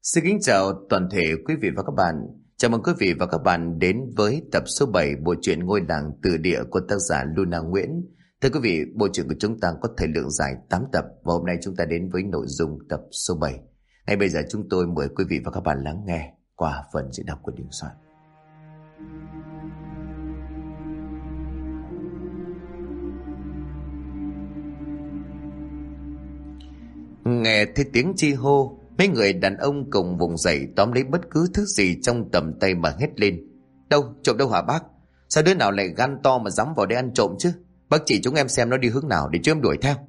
Xin kính chào toàn thể quý vị và các bạn. Chào mừng quý vị và các bạn đến với tập số 7 bộ truyện Ngôi làng từ địa của tác giả Luna Nguyễn. Thưa quý vị, bộ truyện của chúng ta có thời lượng dài 8 tập và hôm nay chúng ta đến với nội dung tập số 7. Ngay bây giờ chúng tôi mời quý vị và các bạn lắng nghe qua phần diễn đọc của Đình Soạn. Nghe thấy tiếng chi hô, mấy người đàn ông cùng vùng dậy tóm lấy bất cứ thứ gì trong tầm tay mà hét lên. Đâu, trộm đâu hả bác? Sao đứa nào lại gan to mà dám vào đây ăn trộm chứ? Bác chỉ chúng em xem nó đi hướng nào để cho em đuổi theo.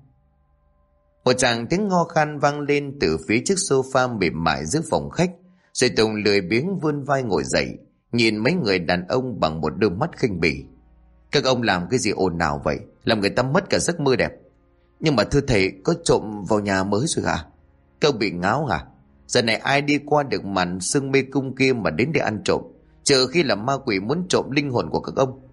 Một tràng tiếng ho khan vang lên từ phía chiếc sofa mềm mại giữa phòng khách. Rồi Tùng lười biếng vươn vai ngồi dậy, nhìn mấy người đàn ông bằng một đôi mắt khinh bỉ. Các ông làm cái gì ồn ào vậy? Làm người ta mất cả giấc mơ đẹp. Nhưng mà thưa thầy, có trộm vào nhà mới rồi hả? Các ông bị ngáo hả? Giờ này ai đi qua được màn sương mê cung kia mà đến để ăn trộm, trừ khi là ma quỷ muốn trộm linh hồn của các ông.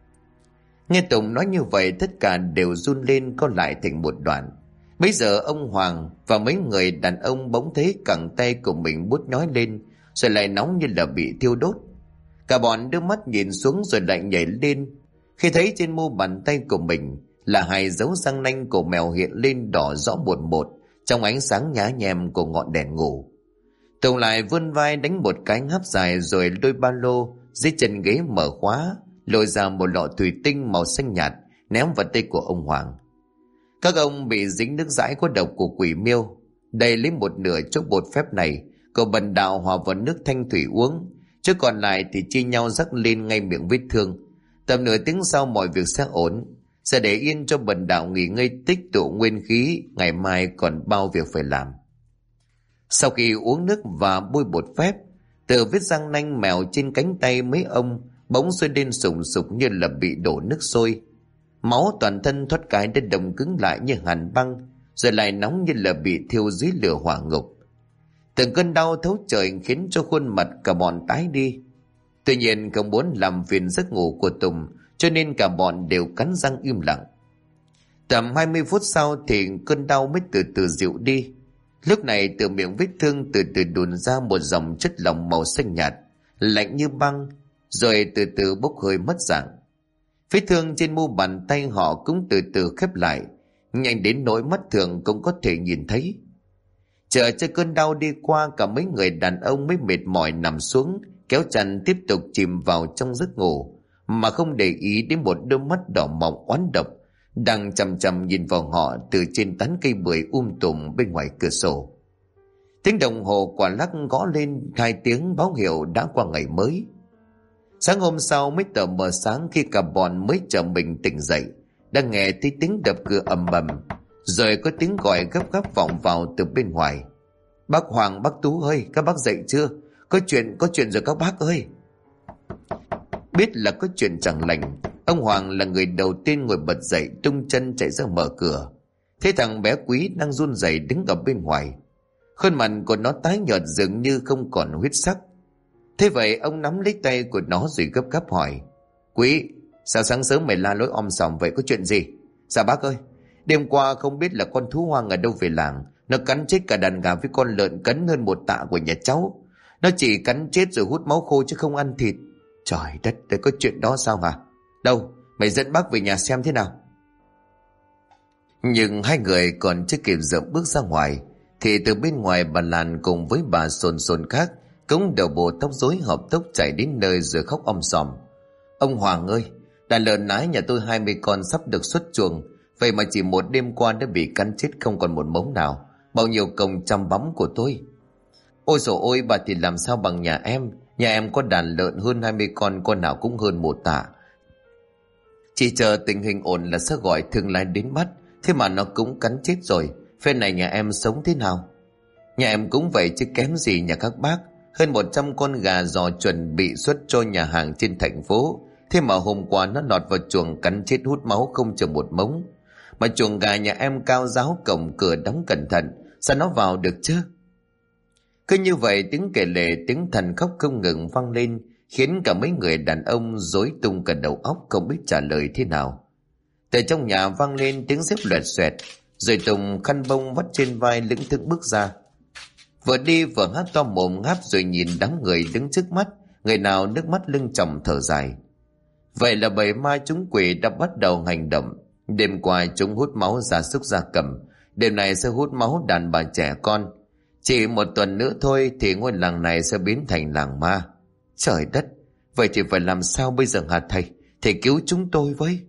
Nghe Tùng nói như vậy, tất cả đều run lên co lại thành một đoạn. Bây giờ ông Hoàng và mấy người đàn ông bỗng thấy cẳng tay của mình bút nhói lên, rồi lại nóng như là bị thiêu đốt. Cả bọn đưa mắt nhìn xuống rồi lại nhảy lên khi thấy trên mu bàn tay của mình là hai dấu răng nanh của mèo hiện lên đỏ rõ một một trong ánh sáng nhá nhem của ngọn đèn ngủ. Tùng lại vươn vai đánh một cái ngáp dài, rồi đôi ba lô dưới chân ghế mở khóa, lôi ra một lọ thủy tinh màu xanh nhạt ném vào tay của ông Hoàng. Các ông bị dính nước dãi có độc của quỷ miêu, đầy lấy một nửa chỗ bột phép này, cậu bần đạo hòa vào nước thanh thủy uống, chứ còn lại thì chia nhau rắc lên ngay miệng vết thương. Tầm nửa tiếng sau mọi việc sẽ ổn, sẽ để yên cho bần đạo nghỉ ngơi tích tụ nguyên khí, ngày mai còn bao việc phải làm. Sau khi uống nước và bôi bột phép, từ vết răng nanh mèo trên cánh tay mấy ông bỗng sôi lên sùng sục như là bị đổ nước sôi. Máu toàn thân thoát cái đã đông cứng lại như hàn băng, rồi lại nóng như là bị thiêu dưới lửa hỏa ngục. Từng cơn đau thấu trời khiến cho khuôn mặt cả bọn tái đi. Tuy nhiên không muốn làm phiền giấc ngủ của Tùng, cho nên cả bọn đều cắn răng im lặng. Tầm 20 phút sau thì cơn đau mới từ từ dịu đi. Lúc này từ miệng vết thương từ từ đùn ra một dòng chất lỏng màu xanh nhạt, lạnh như băng, rồi từ từ bốc hơi mất dạng. Vết thương trên mu bàn tay họ cũng từ từ khép lại, nhanh đến nỗi mắt thường cũng có thể nhìn thấy. Chờ cho cơn đau đi qua, cả mấy người đàn ông mới mệt mỏi nằm xuống, kéo chăn tiếp tục chìm vào trong giấc ngủ, mà không để ý đến một đôi mắt đỏ mọng oán độc đang chằm chằm nhìn vào họ từ trên tán cây bưởi tùm bên ngoài cửa sổ. Tiếng đồng hồ quả lắc gõ lên 2 tiếng báo hiệu đã qua ngày mới. Sáng hôm sau mới tờ mờ sáng, khi cả bọn mới chờ mình tỉnh dậy, đang nghe thấy tiếng đập cửa ầm ầm, rồi có tiếng gọi gấp gáp vọng vào từ bên ngoài. Bác Hoàng, bác Tú ơi, các bác dậy chưa? Có chuyện rồi các bác ơi. Biết là có chuyện chẳng lành, ông Hoàng là người đầu tiên ngồi bật dậy, tung chân chạy ra mở cửa. Thấy thằng bé Quý đang run rẩy đứng ở bên ngoài, khuôn mặt của nó tái nhợt dường như không còn huyết sắc. Thế vậy ông nắm lấy tay của nó rồi gấp gáp hỏi: Quý, sao sáng sớm mày la lối om sòm vậy, có chuyện gì? Dạ bác ơi, đêm qua không biết là con thú hoang ở đâu về làng, nó cắn chết cả đàn gà với con lợn cấn hơn 1 tạ của nhà cháu. Nó chỉ cắn chết rồi hút máu khô chứ không ăn thịt. Trời đất, đấy có chuyện đó sao hả? Đâu, mày dẫn bác về nhà xem thế nào. Nhưng hai người còn chưa kịp dậm bước ra ngoài, thì từ bên ngoài bà Lan cùng với bà Sồn Sồn khác cũng đầu bộ tóc rối hợp tốc chạy đến nơi rồi khóc om sòm. Ông Hoàng ơi, đàn lợn nái nhà tôi 20 con sắp được xuất chuồng, vậy mà chỉ một đêm qua đã bị cắn chết không còn một mống nào. Bao nhiêu công chăm bắm của tôi. Ôi dồi ôi, bà thì làm sao bằng nhà em. Nhà em có đàn lợn hơn 20 con nào cũng hơn 1 tạ. Chỉ chờ tình hình ổn là sẽ gọi thương lái đến bắt, thế mà nó cũng cắn chết rồi. Phen này nhà em sống thế nào? Nhà em cũng vậy chứ kém gì nhà các bác. Hơn 100 con gà giò chuẩn bị xuất cho nhà hàng trên thành phố, thế mà hôm qua nó lọt vào chuồng cắn chết hút máu không chừng một mống. Mà chuồng gà nhà em cao ráo, cổng cửa đóng cẩn thận, sao nó vào được chứ? Cứ như vậy tiếng kể lể, tiếng thần khóc không ngừng vang lên, khiến cả mấy người đàn ông rối tung cả đầu óc không biết trả lời thế nào. Từ trong nhà vang lên tiếng dép loẹt xoẹt, rồi Tùng khăn bông vắt trên vai lững thững bước ra. Vừa đi vừa há to mồm ngáp rồi nhìn đám người đứng trước mắt, người nào nước mắt lưng tròng thở dài. Vậy là bầy ma chúng quỷ đã bắt đầu hành động. Đêm qua chúng hút máu gia súc gia cầm, đêm này sẽ hút máu đàn bà trẻ con. Chỉ một tuần nữa thôi thì ngôi làng này sẽ biến thành làng ma. Trời đất, vậy thì phải làm sao bây giờ hả thầy? Thầy cứu chúng tôi với.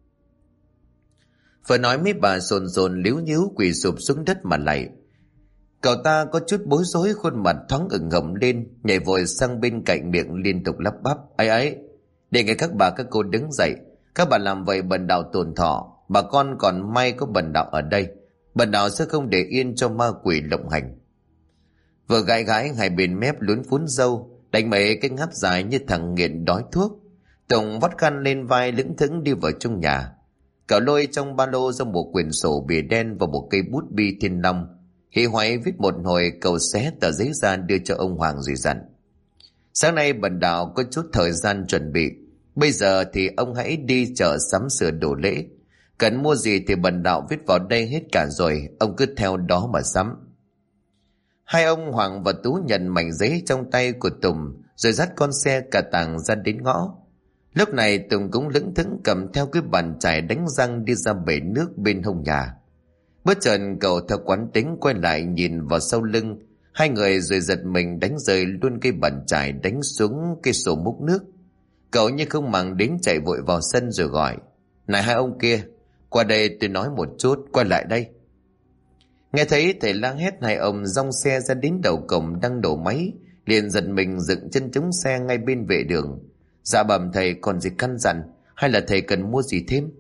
Vừa nói mấy bà sồn sồn líu nhíu quỳ sụp xuống đất mà lạy. Cậu ta có chút bối rối, khuôn mặt thoáng ửng hồng lên, nhảy vội sang bên cạnh, miệng liên tục lắp bắp: ấy ấy, để nghe các bà các cô đứng dậy. Các bà làm vậy bần đạo tổn thọ, bà con còn may có bần đạo ở đây. Bần đạo sẽ không để yên cho ma quỷ lộng hành. Vừa gãi gãi hai bên mép luốn phún râu, đánh mấy cái ngáp dài như thằng nghiện đói thuốc, Tùng vắt khăn lên vai lững thững đi vào trong nhà. Cậu lôi trong ba lô ra một quyển sổ bìa đen và một cây bút bi thiên long. Hí hoáy viết một hồi, cậu xé tờ giấy ra đưa cho ông Hoàng rồi dặn: sáng nay bần đạo có chút thời gian chuẩn bị, bây giờ thì ông hãy đi chợ sắm sửa đồ lễ. Cần mua gì thì bần đạo viết vào đây hết cả rồi, ông cứ theo đó mà sắm. Hai ông Hoàng và Tú nhận mảnh giấy trong tay của Tùng rồi dắt con xe cà tàng ra đến ngõ. Lúc này Tùng cũng lững thững cầm theo cái bàn chải đánh răng đi ra bể nước bên hông nhà. Bất chợt cậu theo quán tính quay lại nhìn vào sau lưng hai người rồi giật mình đánh rơi luôn cây bàn chải đánh xuống cây sổ múc nước. Cậu như không màng đến chạy vội vào sân rồi gọi: này hai ông kia, qua đây tôi nói một chút, quay lại đây. Nghe thấy thầy lang hét, hai ông dong xe ra đến đầu cổng đang đổ máy, liền giật mình dựng chân chống xe ngay bên vệ đường. Dạ bẩm thầy, còn gì căn dặn hay là thầy cần mua gì thêm?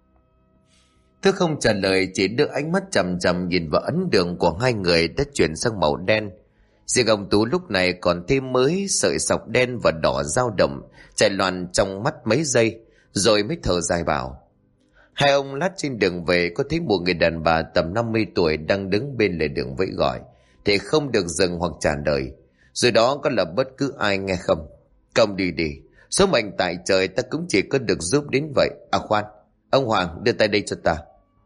Tôi không trả lời, chỉ đưa ánh mắt chằm chằm nhìn vào ấn đường của hai người đã chuyển sang màu đen. Riêng ông Tú lúc này còn thêm mới sợi sọc đen và đỏ dao động chạy loạn trong mắt mấy giây rồi mới thở dài bảo: hai ông lát trên đường về có thấy một người đàn bà tầm 50 tuổi đang đứng bên lề đường vẫy gọi thì không được dừng hoặc trả lời, rồi đó có là bất cứ ai nghe không? Công đi đi, số mệnh tại trời ta cũng chỉ có được giúp đến vậy. À khoan, ông Hoàng đưa tay đây cho ta.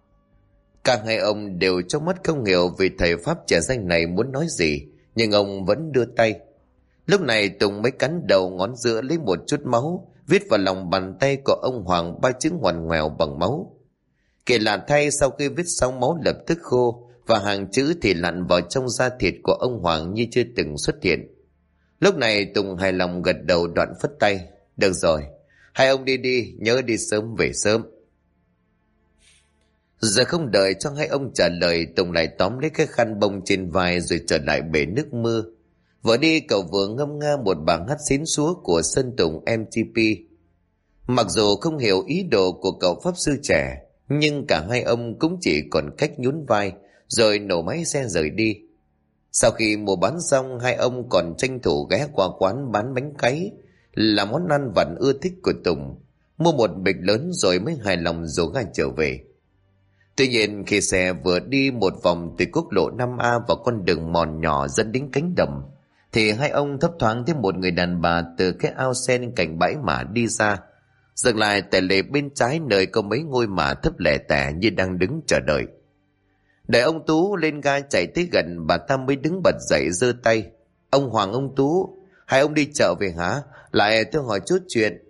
Cả hai ông đều trong mắt không hiểu vì thầy pháp trẻ danh này muốn nói gì, nhưng ông vẫn đưa tay. Lúc này Tùng mới cắn đầu ngón giữa lấy một chút máu, viết vào lòng bàn tay của ông Hoàng 3 chữ ngoằn ngoèo bằng máu. Kể lạ thay, sau khi viết xong máu lập tức khô và hàng chữ thì lặn vào trong da thịt của ông Hoàng như chưa từng xuất hiện. Lúc này Tùng hài lòng gật đầu, đoạn phất tay: được rồi, hai ông đi đi, nhớ đi sớm về sớm. Giờ không đợi cho hai ông trả lời, Tùng lại tóm lấy cái khăn bông trên vai rồi trở lại bể nước mưa. Vừa đi cậu vừa ngâm nga một bài hát xến xúa của Sơn Tùng MTP. Mặc dù không hiểu ý đồ của cậu pháp sư trẻ, nhưng cả hai ông cũng chỉ còn cách nhún vai rồi nổ máy xe rời đi. Sau khi mua bán xong, hai ông còn tranh thủ ghé qua quán bán bánh cáy, là món ăn vặt ưa thích của Tùng, mua một bịch lớn rồi mới hài lòng rủ ga trở về. Tuy nhiên khi xe vừa đi một vòng từ quốc lộ 5A vào con đường mòn nhỏ dẫn đến cánh đồng, thì hai ông thấp thoáng thấy một người đàn bà từ cái ao sen cạnh bãi mả đi ra, dừng lại tại lề bên trái nơi có mấy ngôi mả thấp lẻ tẻ như đang đứng chờ đợi. Đợi ông Tú lên ga chạy tới gần, bà ta mới đứng bật dậy giơ tay: ông Hoàng, ông Tú, hai ông đi chợ về hả? Lại tôi hỏi chút chuyện.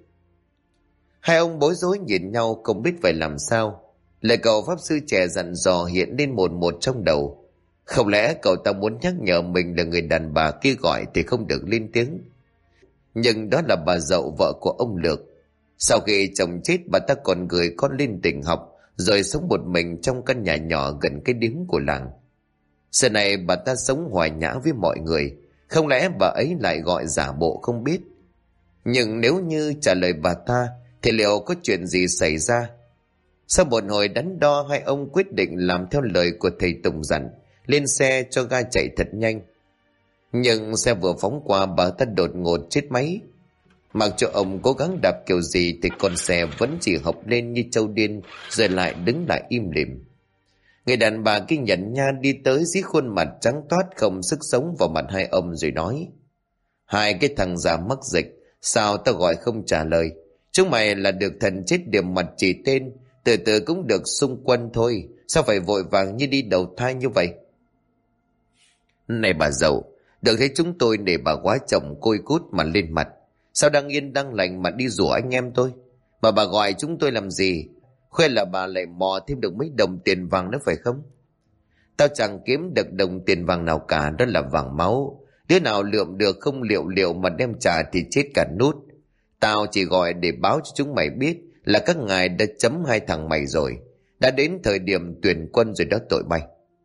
Hai ông bối rối nhìn nhau không biết phải làm sao. Lời cậu pháp sư trẻ dặn dò hiện lên một trong đầu. Không lẽ cậu ta muốn nhắc nhở mình là người đàn bà kia gọi thì không được lên tiếng? Nhưng đó là bà Dậu, vợ của ông Lược. Sau khi chồng chết, bà ta còn gửi con lên tỉnh học, rồi sống một mình trong căn nhà nhỏ gần cái điếm của làng. Giờ này bà ta sống hòa nhã với mọi người, không lẽ bà ấy lại gọi giả bộ không biết? Nhưng nếu như trả lời bà ta thì liệu có chuyện gì xảy ra? Sau một hồi đắn đo, hai ông quyết định làm theo lời của thầy Tùng dặn, lên xe cho ga chạy thật nhanh. Nhưng xe vừa phóng qua, bà ta đột ngột chết máy. Mặc cho ông cố gắng đạp kiểu gì thì con xe vẫn chỉ hộc lên như trâu điên, rồi lại đứng lại im lìm. Người đàn bà kinh nhận nha đi tới, dí khuôn mặt trắng toát không sức sống vào mặt hai ông rồi nói: hai cái thằng già mắc dịch, sao tao gọi không trả lời? Chúng mày là được thần chết điểm mặt chỉ tên, từ từ cũng được xung quân thôi, sao phải vội vàng như đi đầu thai như vậy? Này bà dậu, được thấy chúng tôi để bà quá chồng côi cút mà lên mặt. Sao đang yên đang lành mà đi rủa anh em tôi? Mà bà gọi chúng tôi làm gì? Khoe là bà lại mò thêm được mấy đồng tiền vàng nữa phải không? Tao chẳng kiếm được đồng tiền vàng nào cả, đó là vàng máu. Đứa nào lượm được không liệu liệu mà đem trả thì chết cả nút. Tao chỉ gọi để báo cho chúng mày biết là các ngài đã chấm hai thằng mày rồi. Đã đến thời điểm tuyển quân rồi đó tội bay.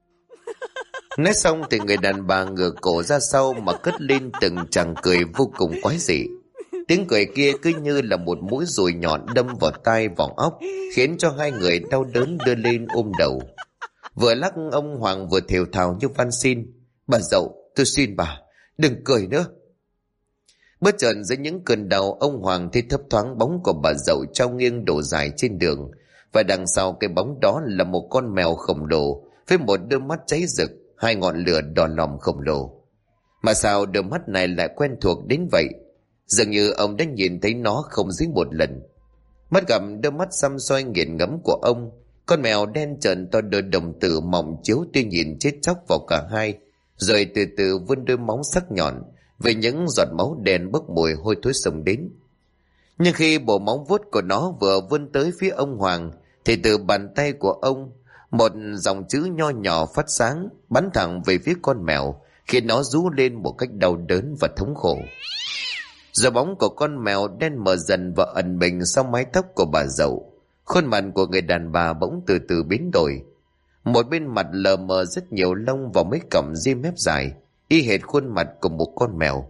Nói xong thì người đàn bà ngửa cổ ra sau mà cất lên từng tràng cười vô cùng quái dị. Tiếng cười kia cứ như là một mũi dùi nhọn đâm vào tai vào óc, khiến cho hai người đau đớn đưa lên ôm đầu. Vừa lắc ông Hoàng vừa thều thào như van xin: bà dậu, tôi xin bà, đừng cười nữa. Bất chợt dưới những cơn đau, ông Hoàng thấy thấp thoáng bóng của bà dậu trao nghiêng đổ dài trên đường, và đằng sau cái bóng đó là một con mèo khổng lồ với một đôi mắt cháy rực, hai ngọn lửa đỏ lòm khổng lồ. Mà sao đôi mắt này lại quen thuộc đến vậy? Dường như ông đã nhìn thấy nó không dưới một lần. Mắt gặp đôi mắt xăm xoay nghiền ngẫm của ông, con mèo đen trợn to đôi đồng tử mỏng chiếu tia nhìn chết chóc vào cả hai, rồi từ từ vươn đôi móng sắc nhọn với những giọt máu đen bốc mùi hôi thối xông đến. Nhưng khi bộ móng vuốt của nó vừa vươn tới phía ông Hoàng, thì từ bàn tay của ông, một dòng chữ nho nhỏ phát sáng bắn thẳng về phía con mèo, khiến nó rú lên một cách đau đớn và thống khổ. Rồi bóng của con mèo đen mờ dần và ẩn mình sau mái tóc của bà dậu. Khuôn mặt của người đàn bà bỗng từ từ biến đổi. Một bên mặt lờ mờ rất nhiều lông và mấy cọng ria mép dài, y hệt khuôn mặt của một con mèo.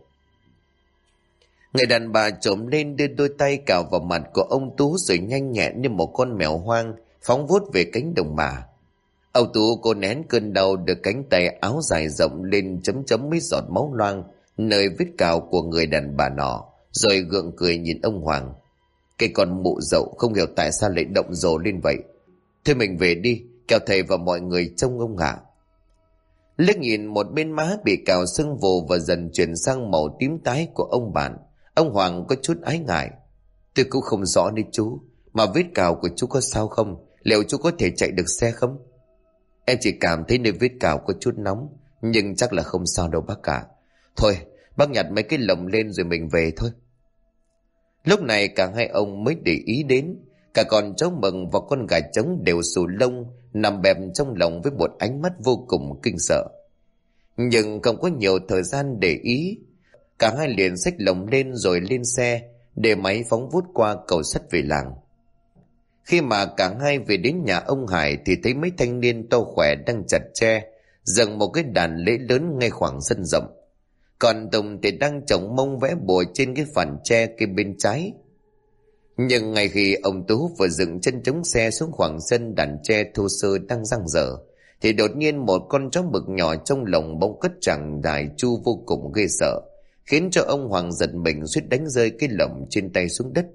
Người đàn bà trồm lên đưa đôi tay cào vào mặt của ông Tú, rồi nhanh nhẹn như một con mèo hoang phóng vuốt về cánh đồng mà. Ông Tú cố nén cơn đau, đưa cánh tay áo dài rộng lên chấm chấm mấy giọt máu loang nơi vết cào của người đàn bà nọ, rồi gượng cười nhìn ông Hoàng. Cái con mụ dậu không hiểu tại sao lại động rồ lên vậy. Thôi mình về đi, kẻo thầy và mọi người trông ông ạ. Liếc nhìn một bên má bị cào sưng vù và dần chuyển sang màu tím tái của ông bạn, ông Hoàng có chút ái ngại. Tôi cũng không rõ đấy chú, mà vết cào của chú có sao không? Liệu chú có thể chạy được xe không? Em chỉ cảm thấy nơi vết cào có chút nóng, nhưng chắc là không sao đâu bác cả. Thôi, bác nhặt mấy cái lồng lên rồi mình về thôi. Lúc này cả hai ông mới để ý đến, cả con chó mừng và con gà trống đều xù lông, nằm bẹp trong lòng với một ánh mắt vô cùng kinh sợ. Nhưng không có nhiều thời gian để ý, cả hai liền xách lồng lên rồi lên xe, để máy phóng vút qua cầu sắt về làng. Khi mà cả hai về đến nhà ông Hải thì thấy mấy thanh niên to khỏe đang chặt tre, dựng một cái đàn lễ lớn ngay khoảng sân rộng. Còn Tùng thì đang chồng mông vẽ bùa trên cái phản tre kia bên trái. Nhưng ngay khi ông Tú vừa dựng chân chống xe xuống khoảng sân đàn tre thô sơ đang dang dở, thì đột nhiên một con chó mực nhỏ trong lồng bỗng cất tràng đài chu vô cùng ghê sợ, khiến cho ông Hoàng giật mình suýt đánh rơi cái lồng trên tay xuống đất.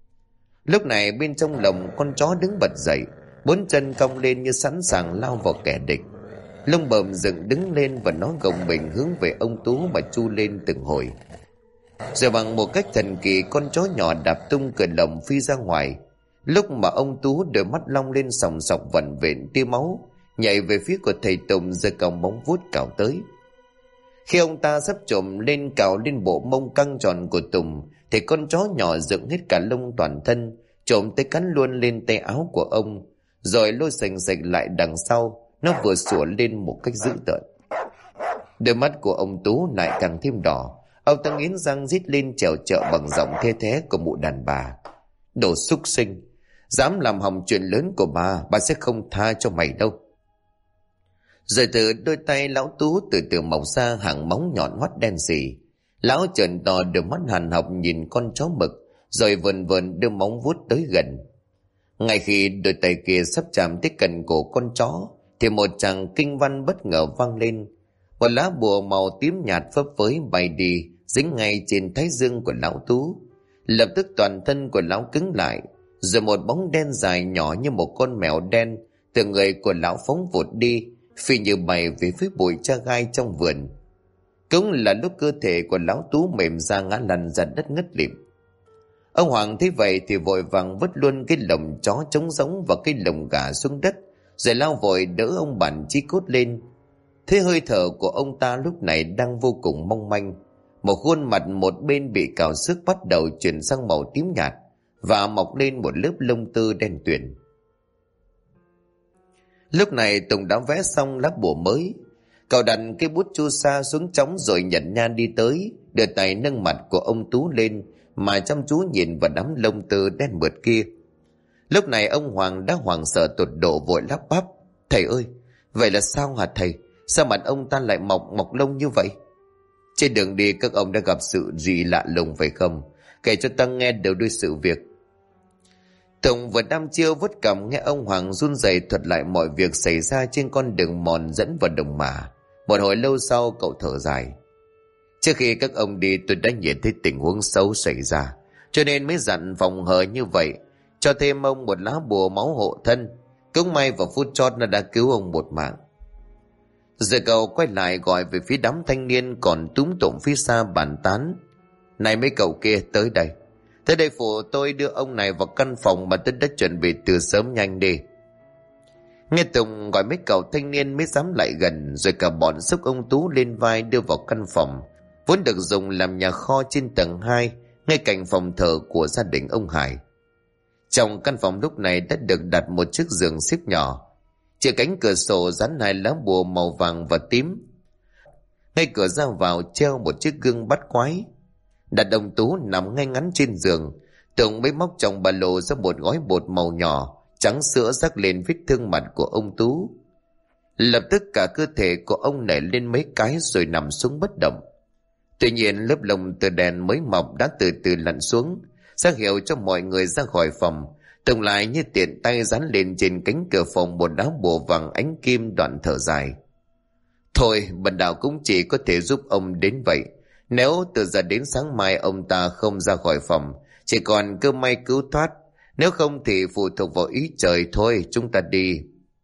Lúc này bên trong lồng, con chó đứng bật dậy, bốn chân cong lên như sẵn sàng lao vào kẻ địch. Lông bờm dựng đứng lên và nó gồng mình hướng về ông Tú mà chu lên từng hồi. Rồi bằng một cách thần kỳ, con chó nhỏ đạp tung cửa lồng phi ra ngoài. Lúc mà ông Tú đôi mắt long lên sòng sọc vẩn vện tia máu, nhảy về phía của thầy Tùng giơ còng móng vuốt cào tới. Khi ông ta sắp trộm lên cào lên bộ mông căng tròn của Tùng, thì con chó nhỏ dựng hết cả lông toàn thân, trộm tới cắn luôn lên tay áo của ông, rồi lôi sành sạch lại đằng sau. Nó vừa sủa lên một cách dữ tợn. Đôi mắt của ông Tú lại càng thêm đỏ. Ông ta nghiến răng rít lên chèo chợ bằng giọng thê thé của mụ đàn bà: Đồ súc sinh, dám làm hỏng chuyện lớn của bà sẽ không tha cho mày đâu. Rồi từ đôi tay lão Tú từ từ mọc ra hàng móng nhọn hoắt đen sì. Lão trợn to đôi mắt hàn học nhìn con chó mực, rồi vần vần đưa móng vuốt tới gần. Ngay khi đôi tay kia sắp chạm tới cần cổ con chó, thì một tràng kinh văn bất ngờ vang lên. Một lá bùa màu tím nhạt phấp phới bay đi, dính ngay trên thái dương của lão Tú. Lập tức toàn thân của lão cứng lại, rồi một bóng đen dài nhỏ như một con mèo đen từ người của lão phóng vụt đi, phi như bay về phía bụi cha gai trong vườn. Cũng là lúc cơ thể của lão Tú mềm ra ngã lăn ra đất ngất lịm. Ông Hoàng thấy vậy thì vội vàng vứt luôn cái lồng chó trống rỗng và cái lồng gà xuống đất, rồi lao vội đỡ ông Bản Chí Cốt lên. Thế hơi thở của ông ta lúc này đang vô cùng mong manh. Một khuôn mặt một bên bị cào xước bắt đầu chuyển sang màu tím nhạt và mọc lên một lớp lông tơ đen tuyền. Lúc này Tùng đã vẽ xong lá bùa mới. Cậu đặt cái bút chu sa xuống trống rồi nhận nhan đi tới, đưa tay nâng mặt của ông Tú lên mà chăm chú nhìn vào đám lông tơ đen mượt kia. Lúc này ông Hoàng đã hoảng sợ tột độ, vội lắp bắp: "Thầy ơi, vậy là sao hả thầy? Sao mặt ông ta lại mọc lông như vậy? Trên đường đi các ông đã gặp sự gì lạ lùng phải không? Kể cho ta nghe đầu đuôi sự việc." Tùng vừa đăm chiêu vút cằm nghe ông Hoàng run rẩy thuật lại mọi việc xảy ra trên con đường mòn dẫn vào đồng mả. Một hồi lâu sau cậu thở dài: "Trước khi các ông đi tôi đã nhìn thấy tình huống xấu xảy ra, cho nên mới dặn phòng hờ như vậy, cho thêm ông một lá bùa máu hộ thân. Cũng may vào phút chót nó đã cứu ông một mạng." Rồi cậu quay lại gọi về phía đám thanh niên còn túm tụm phía xa bàn tán: "Này mấy cậu kia, tới đây. Tới đây phụ tôi đưa ông này vào căn phòng mà tôi đã chuẩn bị từ sớm, nhanh đi." Nghe Tùng gọi mấy cậu thanh niên mới dám lại gần, rồi cả bọn xúc ông Tú lên vai đưa vào căn phòng vốn được dùng làm nhà kho trên tầng 2, ngay cạnh phòng thờ của gia đình ông Hải. Trong căn phòng lúc này đã được đặt một chiếc giường xếp nhỏ, trên cánh cửa sổ dán 2 lá bùa màu vàng và tím. Ngay cửa ra vào treo một chiếc gương bắt quái. Đặt ông Tú nằm ngay ngắn trên giường, Tùng mới móc trong ba lô ra một gói bột màu nhỏ trắng sữa rắc lên vết thương mặt của ông Tú. Lập tức cả cơ thể của ông nảy lên mấy cái rồi nằm xuống bất động. Tuy nhiên lớp lông từ đèn mới mọc đã từ từ lặn xuống, ra hiệu cho mọi người ra khỏi phòng. Tùng lại như tiện tay dán lên trên cánh cửa phòng một lá bùa vàng ánh kim, đoạn thở dài: "Thôi, bần đạo cũng chỉ có thể giúp ông đến vậy. Nếu từ giờ đến sáng mai ông ta không ra khỏi phòng, chỉ còn cơ may cứu thoát. Nếu không thì phụ thuộc vào ý trời thôi, chúng ta đi."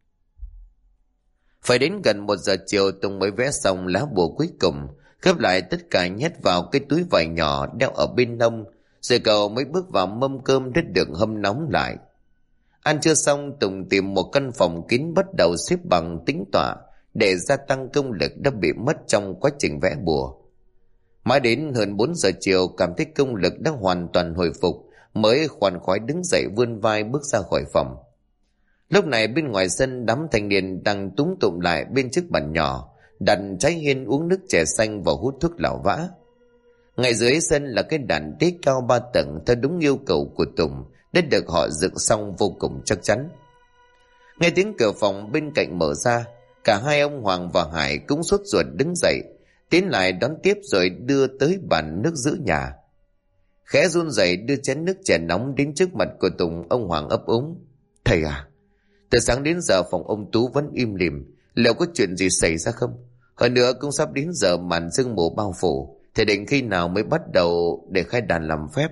Phải đến gần 1 giờ chiều Tùng mới vẽ xong lá bùa cuối cùng, khép lại tất cả nhét vào cái túi vải nhỏ đeo ở bên hông, rồi cậu mới bước vào mâm cơm đã được hâm nóng lại. Ăn trưa xong, Tùng tìm một căn phòng kín bắt đầu xếp bằng tĩnh tọa để gia tăng công lực đã bị mất trong quá trình vẽ bùa. Mãi đến hơn 4 giờ chiều cảm thấy công lực đã hoàn toàn hồi phục, mới khoan khoái đứng dậy vươn vai bước ra khỏi phòng. Lúc này bên ngoài sân đám thanh niên đang túm tụm lại bên chiếc bàn nhỏ, đặt trái hiên uống nước chè xanh và hút thuốc lảo vã. Ngay dưới sân là cái đàn tế cao 3 tầng theo đúng yêu cầu của Tùng, đã được họ dựng xong vô cùng chắc chắn. Nghe tiếng cửa phòng bên cạnh mở ra, cả hai ông Hoàng và Hải cũng sốt ruột đứng dậy, tiến lại đón tiếp rồi đưa tới bàn nước giữ nhà. Khẽ run rẩy đưa chén nước chè nóng đến trước mặt của Tùng, ông Hoàng ấp úng: "Thầy à, từ sáng đến giờ phòng ông Tú vẫn im lìm, liệu có chuyện gì xảy ra không? Hơn nữa cũng sắp đến giờ màn sương mù bao phủ, thầy định khi nào mới bắt đầu để khai đàn làm phép?"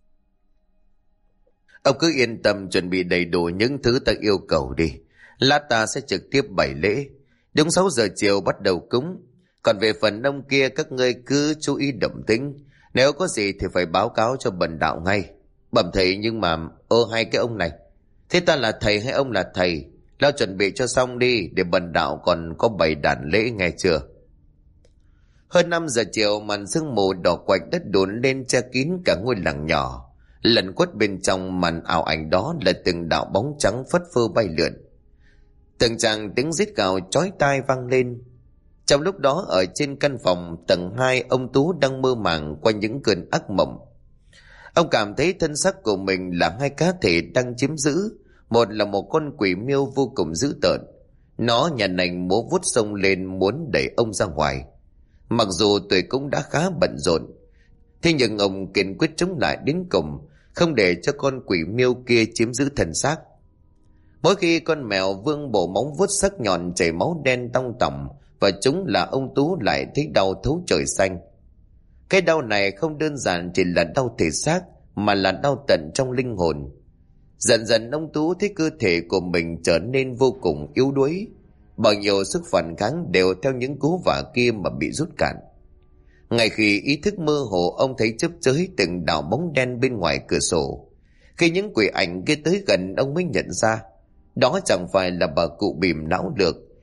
"Ông cứ yên tâm chuẩn bị đầy đủ những thứ ta yêu cầu đi. Lát ta sẽ trực tiếp bày lễ. Đúng 6 giờ chiều bắt đầu cúng. Còn về phần ông kia các ngươi cứ chú ý động tĩnh. Nếu có gì thì phải báo cáo cho bần đạo ngay." "Bẩm thầy, nhưng mà hai cái ông này. Thế ta là thầy hay ông là thầy? Lo chuẩn bị cho xong đi, để bần đạo còn có bày đàn lễ nghe chưa?" Hơn 5 giờ chiều, màn sương mù đỏ quạch đất đồn lên che kín cả ngôi làng nhỏ. Lẩn quất bên trong màn ảo ảnh đó là từng đạo bóng trắng phất phơ bay lượn. Từng tràng tiếng rít gào chói tai vang lên. Trong lúc đó ở trên căn phòng tầng 2, ông Tú đang mơ màng qua những cơn ác mộng. Ông cảm thấy thân xác của mình là 2 cá thể đang chiếm giữ. Một là một con quỷ miêu vô cùng dữ tợn, nó nhả nành múa vuốt xông lên muốn đẩy ông ra ngoài. Mặc dù tuổi cũng đã khá bận rộn, thế nhưng ông kiên quyết chống lại đến cùng, không để cho con quỷ miêu kia chiếm giữ thân xác. Mỗi khi con mèo vương bộ móng vuốt sắc nhọn chảy máu đen tong tỏng và chúng là ông Tú lại thấy đau thấu trời xanh. Cái đau này không đơn giản chỉ là đau thể xác, mà là đau tận trong linh hồn. Dần dần ông Tú thấy cơ thể của mình trở nên vô cùng yếu đuối, bao nhiêu sức phản kháng đều theo những cú vả kia mà bị rút cạn. Ngay khi ý thức mơ hồ, ông thấy chớp chới từng đạo bóng đen bên ngoài cửa sổ. Khi những quỷ ảnh kia tới gần, ông mới nhận ra đó chẳng phải là bà cụ Bìm não lược,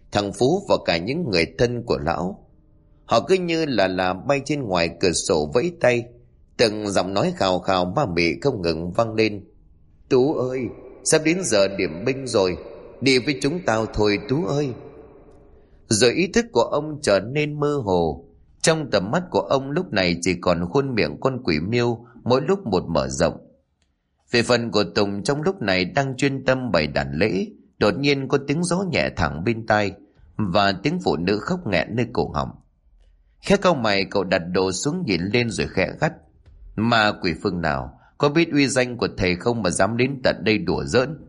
thằng Phú và cả những người thân của lão. Họ cứ như là bay trên ngoài cửa sổ vẫy tay, từng giọng nói khào khào ma mị không ngừng vang lên. Tú ơi, sắp đến giờ điểm binh rồi, đi với chúng tao thôi Tú ơi. Rồi ý thức của ông trở nên mơ hồ. Trong tầm mắt của ông lúc này chỉ còn khuôn miệng con quỷ miêu mỗi lúc một mở rộng. Về phần của Tùng trong lúc này đang chuyên tâm bày đàn lễ, đột nhiên có tiếng gió nhẹ thẳng bên tai và tiếng phụ nữ khóc nghẹn nơi cổ họng. Khẽ cau mày, cậu đặt đồ xuống nhìn lên rồi khẽ gắt. Ma quỷ phương nào, có biết uy danh của thầy không mà dám đến tận đây đùa giỡn?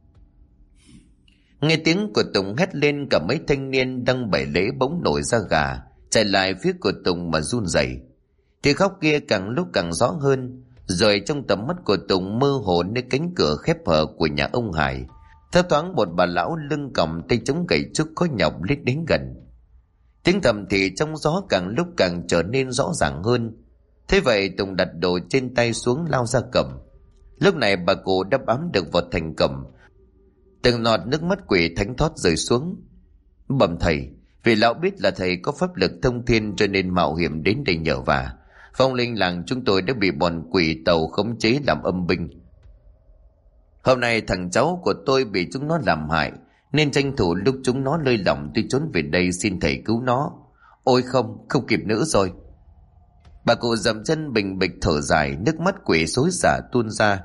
Nghe tiếng của Tùng hét lên, cả mấy thanh niên đang bày lễ bỗng nổi da gà, chạy lại phía của Tùng mà run rẩy. Tiếng khóc kia càng lúc càng rõ hơn, rồi trong tầm mắt của Tùng mơ hồ nơi cánh cửa khép hờ của nhà ông Hải, thấp thoáng một bà lão lưng còng tay chống gậy trúc có nhọc lít đến gần. Tiếng thầm thì trong gió càng lúc càng trở nên rõ ràng hơn. Thế vậy Tùng đặt đồ trên tay xuống lao ra cầm. Lúc này bà cụ đã bám được vào thành cầm, từng nọt nước mắt quỷ thánh thót rơi xuống. Bẩm thầy, vì lão biết là thầy có pháp lực thông thiên cho nên mạo hiểm đến đây nhờ vả. Phong linh làng chúng tôi đã bị bọn quỷ tàu khống chế làm âm binh. Hôm nay thằng cháu của tôi bị chúng nó làm hại, nên tranh thủ lúc chúng nó lơi lỏng tôi trốn về đây xin thầy cứu nó. Ôi không kịp nữa rồi. Bà cụ dậm chân bình bịch thở dài, nước mắt quỷ xối xả tuôn ra.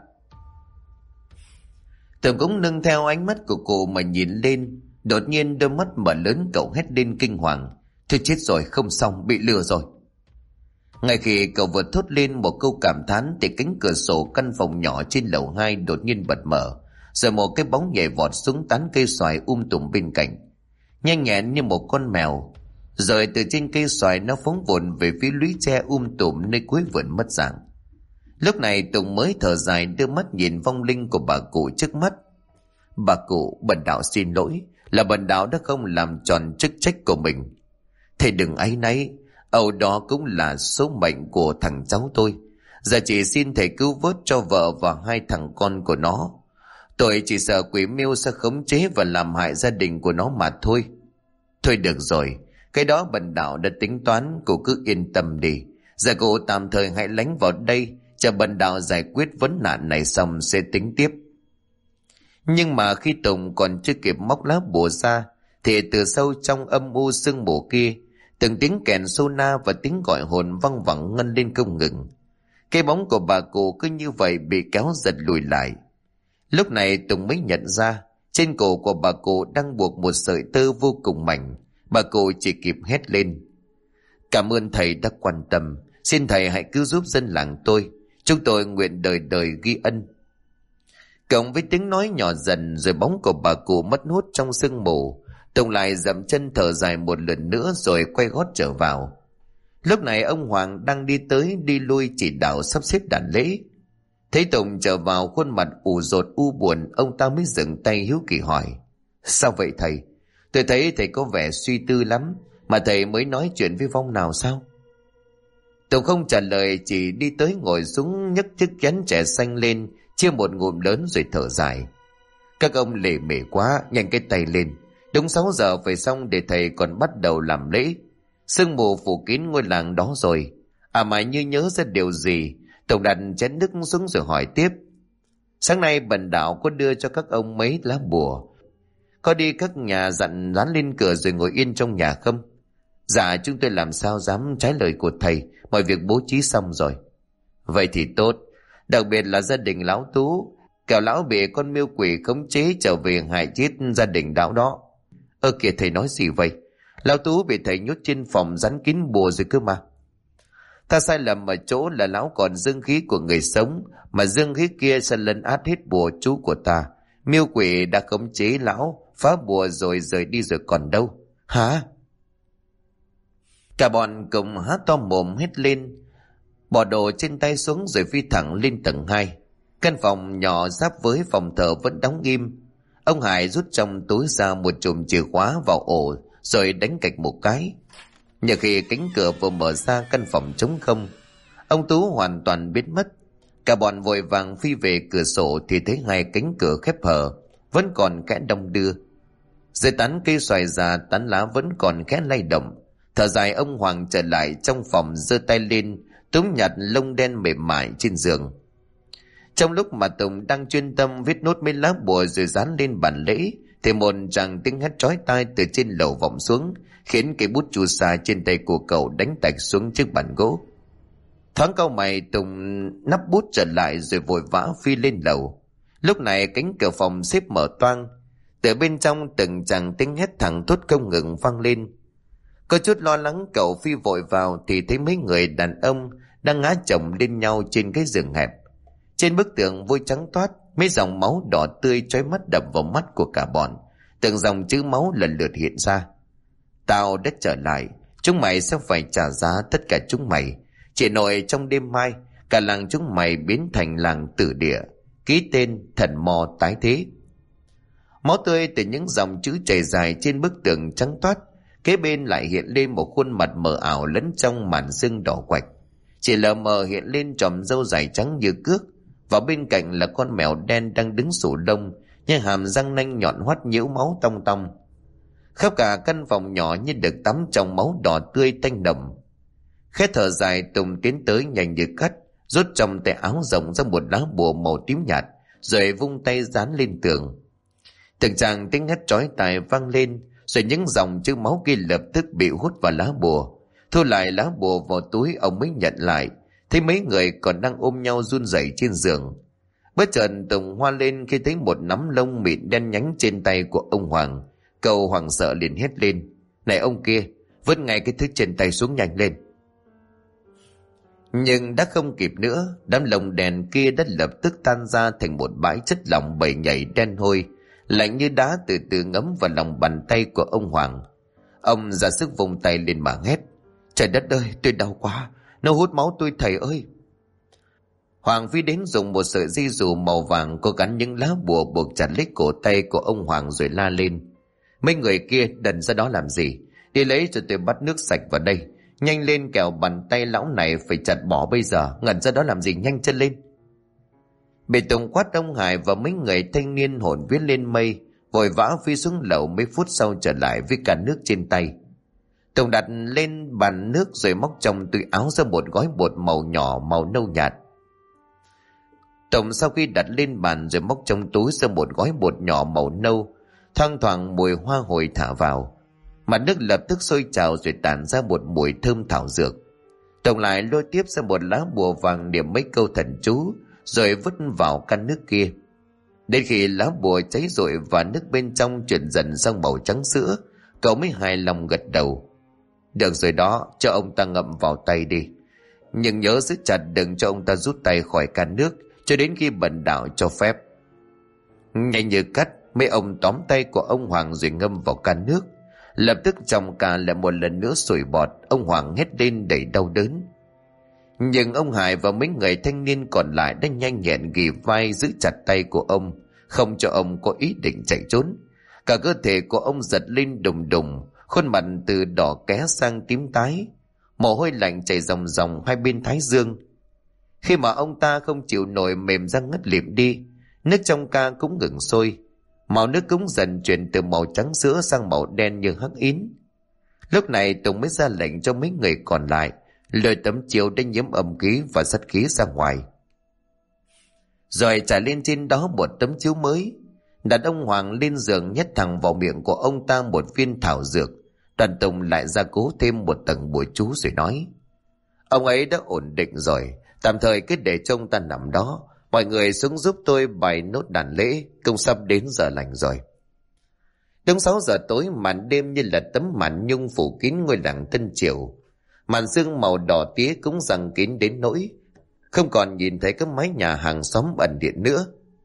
Tùng cũng nâng theo ánh mắt của cụ mà nhìn lên. Đột nhiên đôi mắt mở lớn, cậu hét lên kinh hoàng. Thôi chết rồi, không xong, bị lừa rồi. Ngay khi cậu vừa thốt lên một câu cảm thán thì cánh cửa sổ căn phòng nhỏ trên lầu 2 đột nhiên bật mở, rồi một cái bóng nhảy vọt xuống tán cây xoài tùm bên cạnh, nhanh nhẹn như một con mèo. Rồi từ trên cây xoài nó phóng vụn về phía lũy tre tùm nơi cuối vườn mất dạng. Lúc này Tùng mới thở dài, đưa mắt nhìn vong linh của bà cụ trước mắt. Bà cụ, bần đạo xin lỗi, là bần đạo đã không làm tròn chức trách của mình. Thầy đừng áy náy, âu đó cũng là số mệnh của thằng cháu tôi. Giờ chỉ xin thầy cứu vớt cho vợ và hai thằng con của nó. Tôi chỉ sợ quỷ miêu sẽ khống chế và làm hại gia đình của nó mà thôi. Thôi được rồi, cái đó bần đạo đã tính toán, cô cứ yên tâm đi. Giờ cô tạm thời hãy lánh vào đây, chờ bần đạo giải quyết vấn nạn này xong sẽ tính tiếp. Nhưng mà khi Tùng còn chưa kịp móc lá bùa ra, thì từ sâu trong âm u sương mù kia, từng tiếng kèn sona và tiếng gọi hồn văng vẳng ngân lên không ngừng. Cái bóng của bà cụ cứ như vậy bị kéo giật lùi lại. Lúc này Tùng mới nhận ra trên cổ của bà cụ đang buộc một sợi tơ vô cùng mảnh. Bà cụ chỉ kịp hét lên. Cảm ơn thầy đã quan tâm, xin thầy hãy cứu giúp dân làng tôi, chúng tôi nguyện đời đời ghi ân. Cộng với tiếng nói nhỏ dần, rồi bóng của bà cụ mất hút trong sương mù. Tùng lại dậm chân thở dài một lần nữa rồi quay gót trở vào. Lúc này ông Hoàng đang đi tới đi lui chỉ đạo sắp xếp đàn lễ. Thấy Tùng trở vào, khuôn mặt ủ rột u buồn, ông ta mới dừng tay hiếu kỳ hỏi. Sao vậy thầy? Tôi thấy thầy có vẻ suy tư lắm, mà thầy mới nói chuyện với vong nào sao? Tùng không trả lời, chỉ đi tới ngồi xuống nhấc chiếc chén chè xanh lên, chia một ngụm lớn rồi thở dài. Các ông lề mề quá, nhanh cái tay lên. Đúng 6 giờ phải xong để thầy còn bắt đầu làm lễ. Sương mù phủ kín ngôi làng đó rồi. À mà như nhớ ra điều gì, Tùng đặt chén nước xuống rồi hỏi tiếp. Sáng nay bần đạo có đưa cho các ông mấy lá bùa, có đi các nhà dặn dán lên cửa rồi ngồi yên trong nhà không? Dạ chúng tôi làm sao dám trái lời của thầy, mọi việc bố trí xong rồi. Vậy thì tốt, đặc biệt là gia đình lão Tú, kẻo lão bị con miêu quỷ khống chế trở về hại chết gia đình lão đó. Kìa thầy nói gì vậy? Lão Tú bị thầy nhốt trên phòng dán kín bùa rồi cơ mà. Ta sai lầm ở chỗ là lão còn dương khí của người sống, mà dương khí kia sẽ lấn át hết bùa chú của ta. Miêu quỷ đã khống chế lão, phá bùa rồi rời đi rồi còn đâu. Hả? Cả bọn cùng há to mồm hét lên, bỏ đồ trên tay xuống rồi phi thẳng lên tầng 2. Căn phòng nhỏ giáp với phòng thờ vẫn đóng im. Ông Hải rút trong túi ra một chùm chìa khóa vào ổ rồi đánh cạch một cái. Nhờ khi cánh cửa vừa mở ra, căn phòng trống không. Ông Tú hoàn toàn biến mất. Cả bọn vội vàng phi về cửa sổ thì thấy hai cánh cửa khép hờ vẫn còn kẽ đong đưa. Dưới tán cây xoài già, tán lá vẫn còn khẽ lay động. Thở dài, ông Hoàng trở lại trong phòng, giơ tay lên túm nhặt lông đen mềm mại trên giường. Trong lúc mà Tùng đang chuyên tâm viết nốt mấy lá bùa rồi dán lên bàn lễ, thì một tràng tiếng hét chói tai từ trên lầu vọng xuống, khiến cây bút chu sa trên tay của cậu đánh tạch xuống chiếc bàn gỗ. Thoáng cau mày, Tùng nắp bút trở lại rồi vội vã phi lên lầu. Lúc này cánh cửa phòng xếp mở toang, từ bên trong từng tràng tiếng hét thẳng thốt không ngừng vang lên. Có chút lo lắng, cậu phi vội vào thì thấy mấy người đàn ông đang ngã chồng lên nhau trên cái giường hẹp. Trên bức tường vôi trắng toát, mấy dòng máu đỏ tươi chói mắt đập vào mắt của cả bọn. Từng dòng chữ máu lần lượt hiện ra. Tao đã trở lại, chúng mày sẽ phải trả giá tất cả chúng mày. Chỉ nội trong đêm mai, cả làng chúng mày biến thành làng tử địa, ký tên thần mò tái thế. Máu tươi từ những dòng chữ chảy dài trên bức tường trắng toát, kế bên lại hiện lên một khuôn mặt mờ ảo lẫn trong màn sương đỏ quạch. Chỉ lờ mờ hiện lên chòm râu dài trắng như cước, và bên cạnh là con mèo đen đang đứng sủ lông, nhưng hàm răng nanh nhọn hoắt nhiễu máu tong tong. Khắp cả căn phòng nhỏ như được tắm trong máu đỏ tươi tanh nồng. Khẽ thở dài, Tùng tiến tới nhanh như cắt, rút trong tay áo rộng ra một lá bùa màu tím nhạt, rồi vung tay dán lên tường. Từng tràng tiếng hét chói tai vang lên, rồi những dòng chữ máu kia lập tức bị hút vào lá bùa. Thu lại lá bùa vào túi, ông mới nhận lại, thấy mấy người còn đang ôm nhau run rẩy trên giường. Bất chợt Tùng hoa lên khi thấy một nắm lông mịn đen nhánh trên tay của ông Hoàng. Cậu hoảng sợ liền hét lên: "Này ông kia, vứt ngay cái thứ trên tay xuống nhanh lên!" Nhưng đã không kịp nữa, đám lồng đèn kia đã lập tức tan ra thành một bãi chất lỏng bầy nhảy đen hôi, lạnh như đá, từ từ ngấm vào lòng bàn tay của ông Hoàng. Ông ra sức vùng tay lên mà hét: "Trời đất ơi, tôi đau quá, nó hút máu tôi thầy ơi!" Hoàng phi đến dùng một sợi dây dù màu vàng có gắn những lá bùa buộc chặt lấy cổ tay của ông Hoàng rồi la lên: "Mấy người kia đần ra đó làm gì? Đi lấy cho tôi bát nước sạch vào đây. Nhanh lên, kẻo bàn tay lão này phải chặt bỏ bây giờ. Ngẩn ra đó làm gì, nhanh chân lên!" Bị Tùng quát, ông Hải và mấy người thanh niên hồn vía lên mây, vội vã phi xuống lầu, mấy phút sau trở lại với cả nước trên tay. Tùng đặt lên bàn nước rồi móc trong túi áo ra một gói bột màu nhỏ màu nâu nhạt. Tùng sau khi đặt lên bàn rồi móc trong túi ra một gói bột nhỏ màu nâu, thoang thoảng mùi hoa hồi thả vào. Mặt nước lập tức sôi trào rồi tản ra một mùi thơm thảo dược. Tùng lại lôi tiếp ra một lá bùa vàng niệm mấy câu thần chú, rồi vứt vào căn nước kia. Đến khi lá bùa cháy rụi và nước bên trong chuyển dần sang màu trắng sữa, cậu mới hài lòng gật đầu: "Được rồi đó, cho ông ta ngậm vào tay đi. Nhưng nhớ giữ chặt, đừng cho ông ta rút tay khỏi can nước cho đến khi bần đạo cho phép." Nhanh như cắt, mấy ông tóm tay của ông Hoàng rồi ngâm vào can nước. Lập tức trong ca lại một lần nữa sủi bọt. Ông Hoàng hét lên đầy đau đớn. Nhưng ông Hải và mấy người thanh niên còn lại đã nhanh nhẹn ghì vai giữ chặt tay của ông, không cho ông có ý định chạy trốn. Cả cơ thể của ông giật lên đùng đùng, khuôn mặt từ đỏ ké sang tím tái, mồ hôi lạnh chảy ròng ròng hai bên thái dương. Khi mà ông ta không chịu nổi, mềm ra ngất lịm đi, nước trong ca cũng ngừng sôi. Màu nước cũng dần chuyển từ màu trắng sữa sang màu đen như hắc ín. Lúc này Tùng mới ra lệnh cho mấy người còn lại lôi tấm chiếu đã nhiễm âm khí và sát khí ra ngoài, rồi trải lên trên đó một tấm chiếu mới. Đặt ông Hoàng lên giường, nhét thẳng vào miệng của ông ta một viên thảo dược. Đoàn Tùng lại gia cố thêm một tầng bùa chú rồi nói: "Ông ấy đã ổn định rồi, tạm thời cứ để cho ông ta nằm đó. Mọi người xuống giúp tôi bày nốt đàn lễ, công sắp đến giờ lành rồi." Đúng 6 giờ tối, màn đêm như là tấm màn nhung phủ kín ngôi làng Tân Triều. Màn sương màu đỏ tía cũng giăng kín đến nỗi không còn nhìn thấy các mái nhà hàng xóm ẩn điện nữa.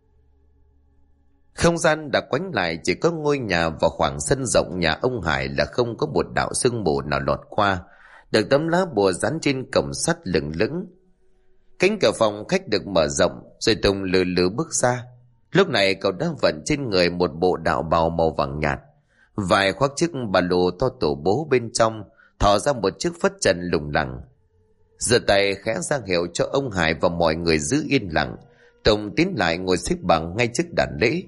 Không gian đã quánh lại, chỉ có ngôi nhà và khoảng sân rộng nhà ông Hải là không có một đạo sương mù nào lọt qua, được tấm lá bùa dán trên cổng sắt lừng lững. Cánh cửa phòng khách được mở rộng, rồi Tùng lừ lừ bước ra. Lúc này cậu đã vận trên người một bộ đạo bào màu vàng nhạt, vài khoác chiếc ba lô to tổ bố bên trong, thò ra một chiếc phất trần lủng lẳng. Giơ tay khẽ ra hiệu cho ông Hải và mọi người giữ yên lặng. Tùng tiến lại ngồi xếp bằng ngay trước đàn lễ.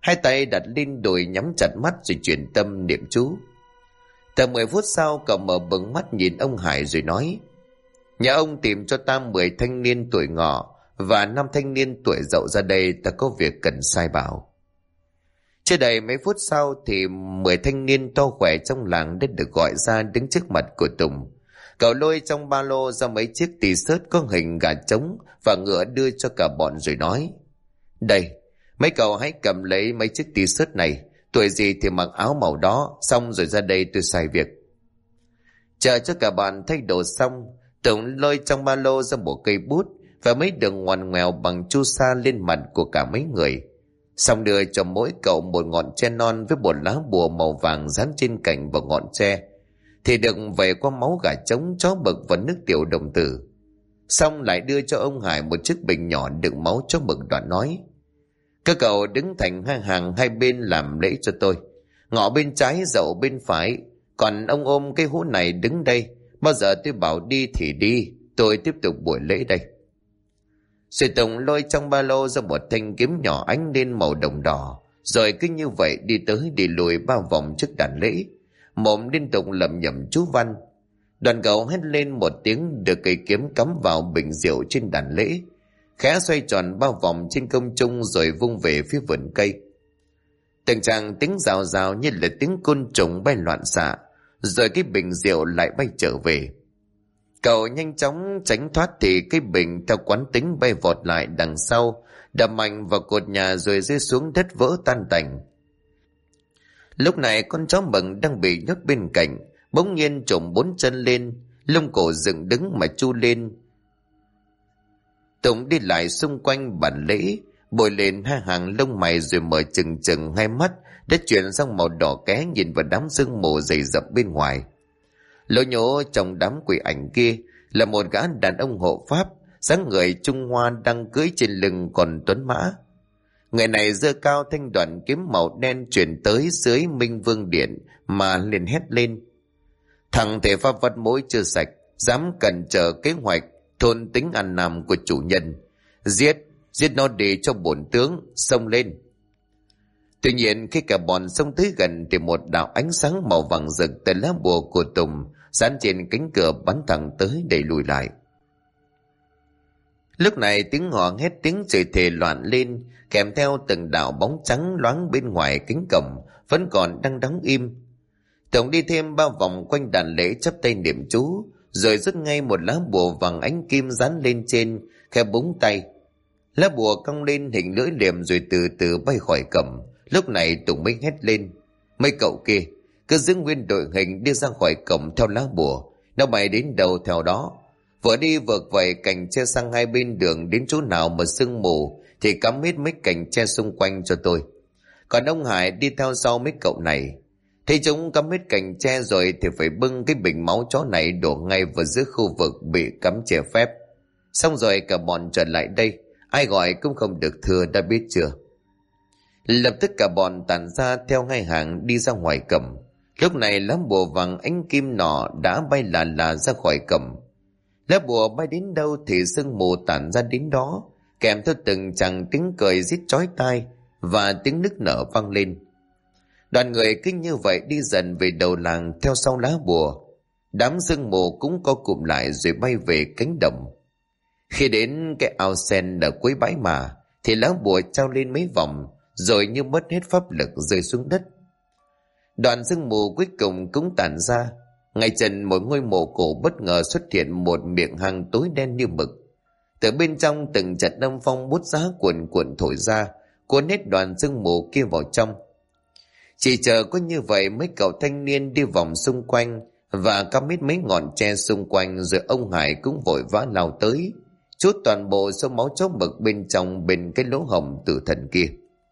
Hai tay đặt lên đùi, nhắm chặt mắt rồi chuyển tâm niệm chú. Tầm 10 phút sau, cậu mở bừng mắt nhìn ông Hải rồi nói: nhà ông tìm cho ta 10 thanh niên tuổi ngọ và 5 thanh niên tuổi dậu ra đây, ta có việc cần sai bảo. Chưa đầy mấy phút sau thì 10 thanh niên to khỏe trong làng đã được gọi ra đứng trước mặt của Tùng. Cậu lôi trong ba lô ra mấy chiếc t-shirt có hình gà trống và ngựa đưa cho cả bọn rồi nói: đây, mấy cậu hãy cầm lấy mấy chiếc t-shirt này, tuổi gì thì mặc áo màu đó, xong rồi ra đây tôi sai việc. Chờ cho cả bạn thay đồ xong, Tùng lôi trong ba lô ra một cây bút và mấy đường ngoằn ngoèo bằng chu sa lên mặt của cả mấy người, xong đưa cho mỗi cậu một ngọn tre non với một lá bùa màu vàng dán trên cành và ngọn tre, thì được vẩy qua máu gà trống, chó mực và nước tiểu đồng tử. Xong lại đưa cho ông Hải một chiếc bình nhỏ đựng máu chó mực, đoạn nói: các cậu đứng thành hai hàng hai bên làm lễ cho tôi, ngọ bên trái, dậu bên phải, còn ông ôm cái hũ này đứng đây, bao giờ tôi bảo đi thì đi, tôi tiếp tục buổi lễ đây. Rồi Tùng lôi trong ba lô ra một thanh kiếm nhỏ ánh lên màu đồng đỏ, rồi cứ như vậy đi tới đi lùi 3 vòng trước đàn lễ, mồm liên tục lẩm nhẩm chú văn. Đoàn cậu hét lên một tiếng, được cây kiếm cắm vào bình rượu trên đàn lễ, khẽ xoay tròn 3 vòng trên không trung rồi vung về phía vườn cây. Từng tràng tiếng rào rào như là tiếng côn trùng bay loạn xạ, rồi cái bình rượu lại bay trở về. Cậu nhanh chóng tránh thoát thì cái bình theo quán tính bay vọt lại đằng sau, đập mạnh vào cột nhà rồi rơi xuống đất vỡ tan tành. Lúc này con chó mực đang bị nhốt bên cạnh bỗng nhiên trồm 4 chân lên, lông cổ dựng đứng mà chu lên. Tùng đi lại xung quanh bàn lễ, bồi lên 2 hàng lông mày rồi mở trừng trừng hai mắt đã chuyển sang màu đỏ ké, nhìn vào đám sương mù dày dập bên ngoài. Lỗ nhỗ trong đám quỷ ảnh kia là một gã đàn ông hộ pháp, dáng người Trung Hoa đang cưỡi trên lưng con tuấn mã. Người này giơ cao thanh đoạn kiếm màu đen chuyển tới dưới Minh Vương Điện mà liền hét lên: thằng thể pha vật mối chưa sạch, dám cản trở kế hoạch thôn tính ăn nằm của chủ nhân, giết nó để cho bổn tướng, xông lên. Tuy nhiên khi cả bọn xông tới gần thì một đạo ánh sáng màu vàng rực từ lá bùa của Tùng dán trên cánh cửa bắn thẳng tới đẩy lùi lại. Lúc này tiếng hò hét, tiếng chửi thề loạn lên, kèm theo từng đạo bóng trắng loáng bên ngoài cánh cổng vẫn còn đang đóng im. Tùng đi thêm 3 vòng quanh đàn lễ, chắp tay niệm chú, rồi rút ngay một lá bùa vàng ánh kim dán lên trên, khẽ búng tay. Lá bùa cong lên hình lưỡi liềm rồi từ từ bay khỏi cổng. Lúc này Tùng mới hét lên: mấy cậu kia cứ giữ nguyên đội hình đi ra khỏi cổng theo lá bùa, nó bay đến đâu theo đó. Vừa đi vừa vẩy cành tre sang hai bên đường, đến chỗ nào mà sương mù thì cắm hết mấy cành tre xung quanh cho tôi. Còn ông Hải đi theo sau mấy cậu này, thấy chúng cắm hết cành tre rồi thì phải bưng cái bình máu chó này đổ ngay vào giữa khu vực bị cắm che phép. Xong rồi cả bọn trở lại đây, ai gọi cũng không được thưa, đã biết chưa? Lập tức cả bọn tản ra theo hai hàng đi ra ngoài cổng. Lúc này lá bùa vàng ánh kim nọ đã bay là ra khỏi cổng. Lá bùa bay đến đâu thì sương mù tản ra đến đó, kèm theo từng chàng tiếng cười rít chói tai và tiếng nức nở vang lên. Đoàn người cứ như vậy đi dần về đầu làng theo sau lá bùa. Đám sương mù cũng co cụm lại rồi bay về cánh đồng. Khi đến cái ao sen ở cuối bãi mà thì lá bùa trao lên mấy vòng rồi như mất hết pháp lực rơi xuống đất. Đoạn sương mù cuối cùng cũng tản ra. Ngay chân một ngôi mộ cổ bất ngờ xuất hiện một miệng hang tối đen như mực. Từ bên trong từng trận âm phong bút giá cuồn cuộn thổi ra, cuốn hết đoàn sương mù kia vào trong. Chỉ chờ có như vậy mấy cậu thanh niên đi vòng xung quanh và cắm hết mấy ngọn tre xung quanh, rồi ông Hải cũng vội vã lao tới, trút toàn bộ số máu chó mực bên trong bên cái lỗ hổng tử thần kia.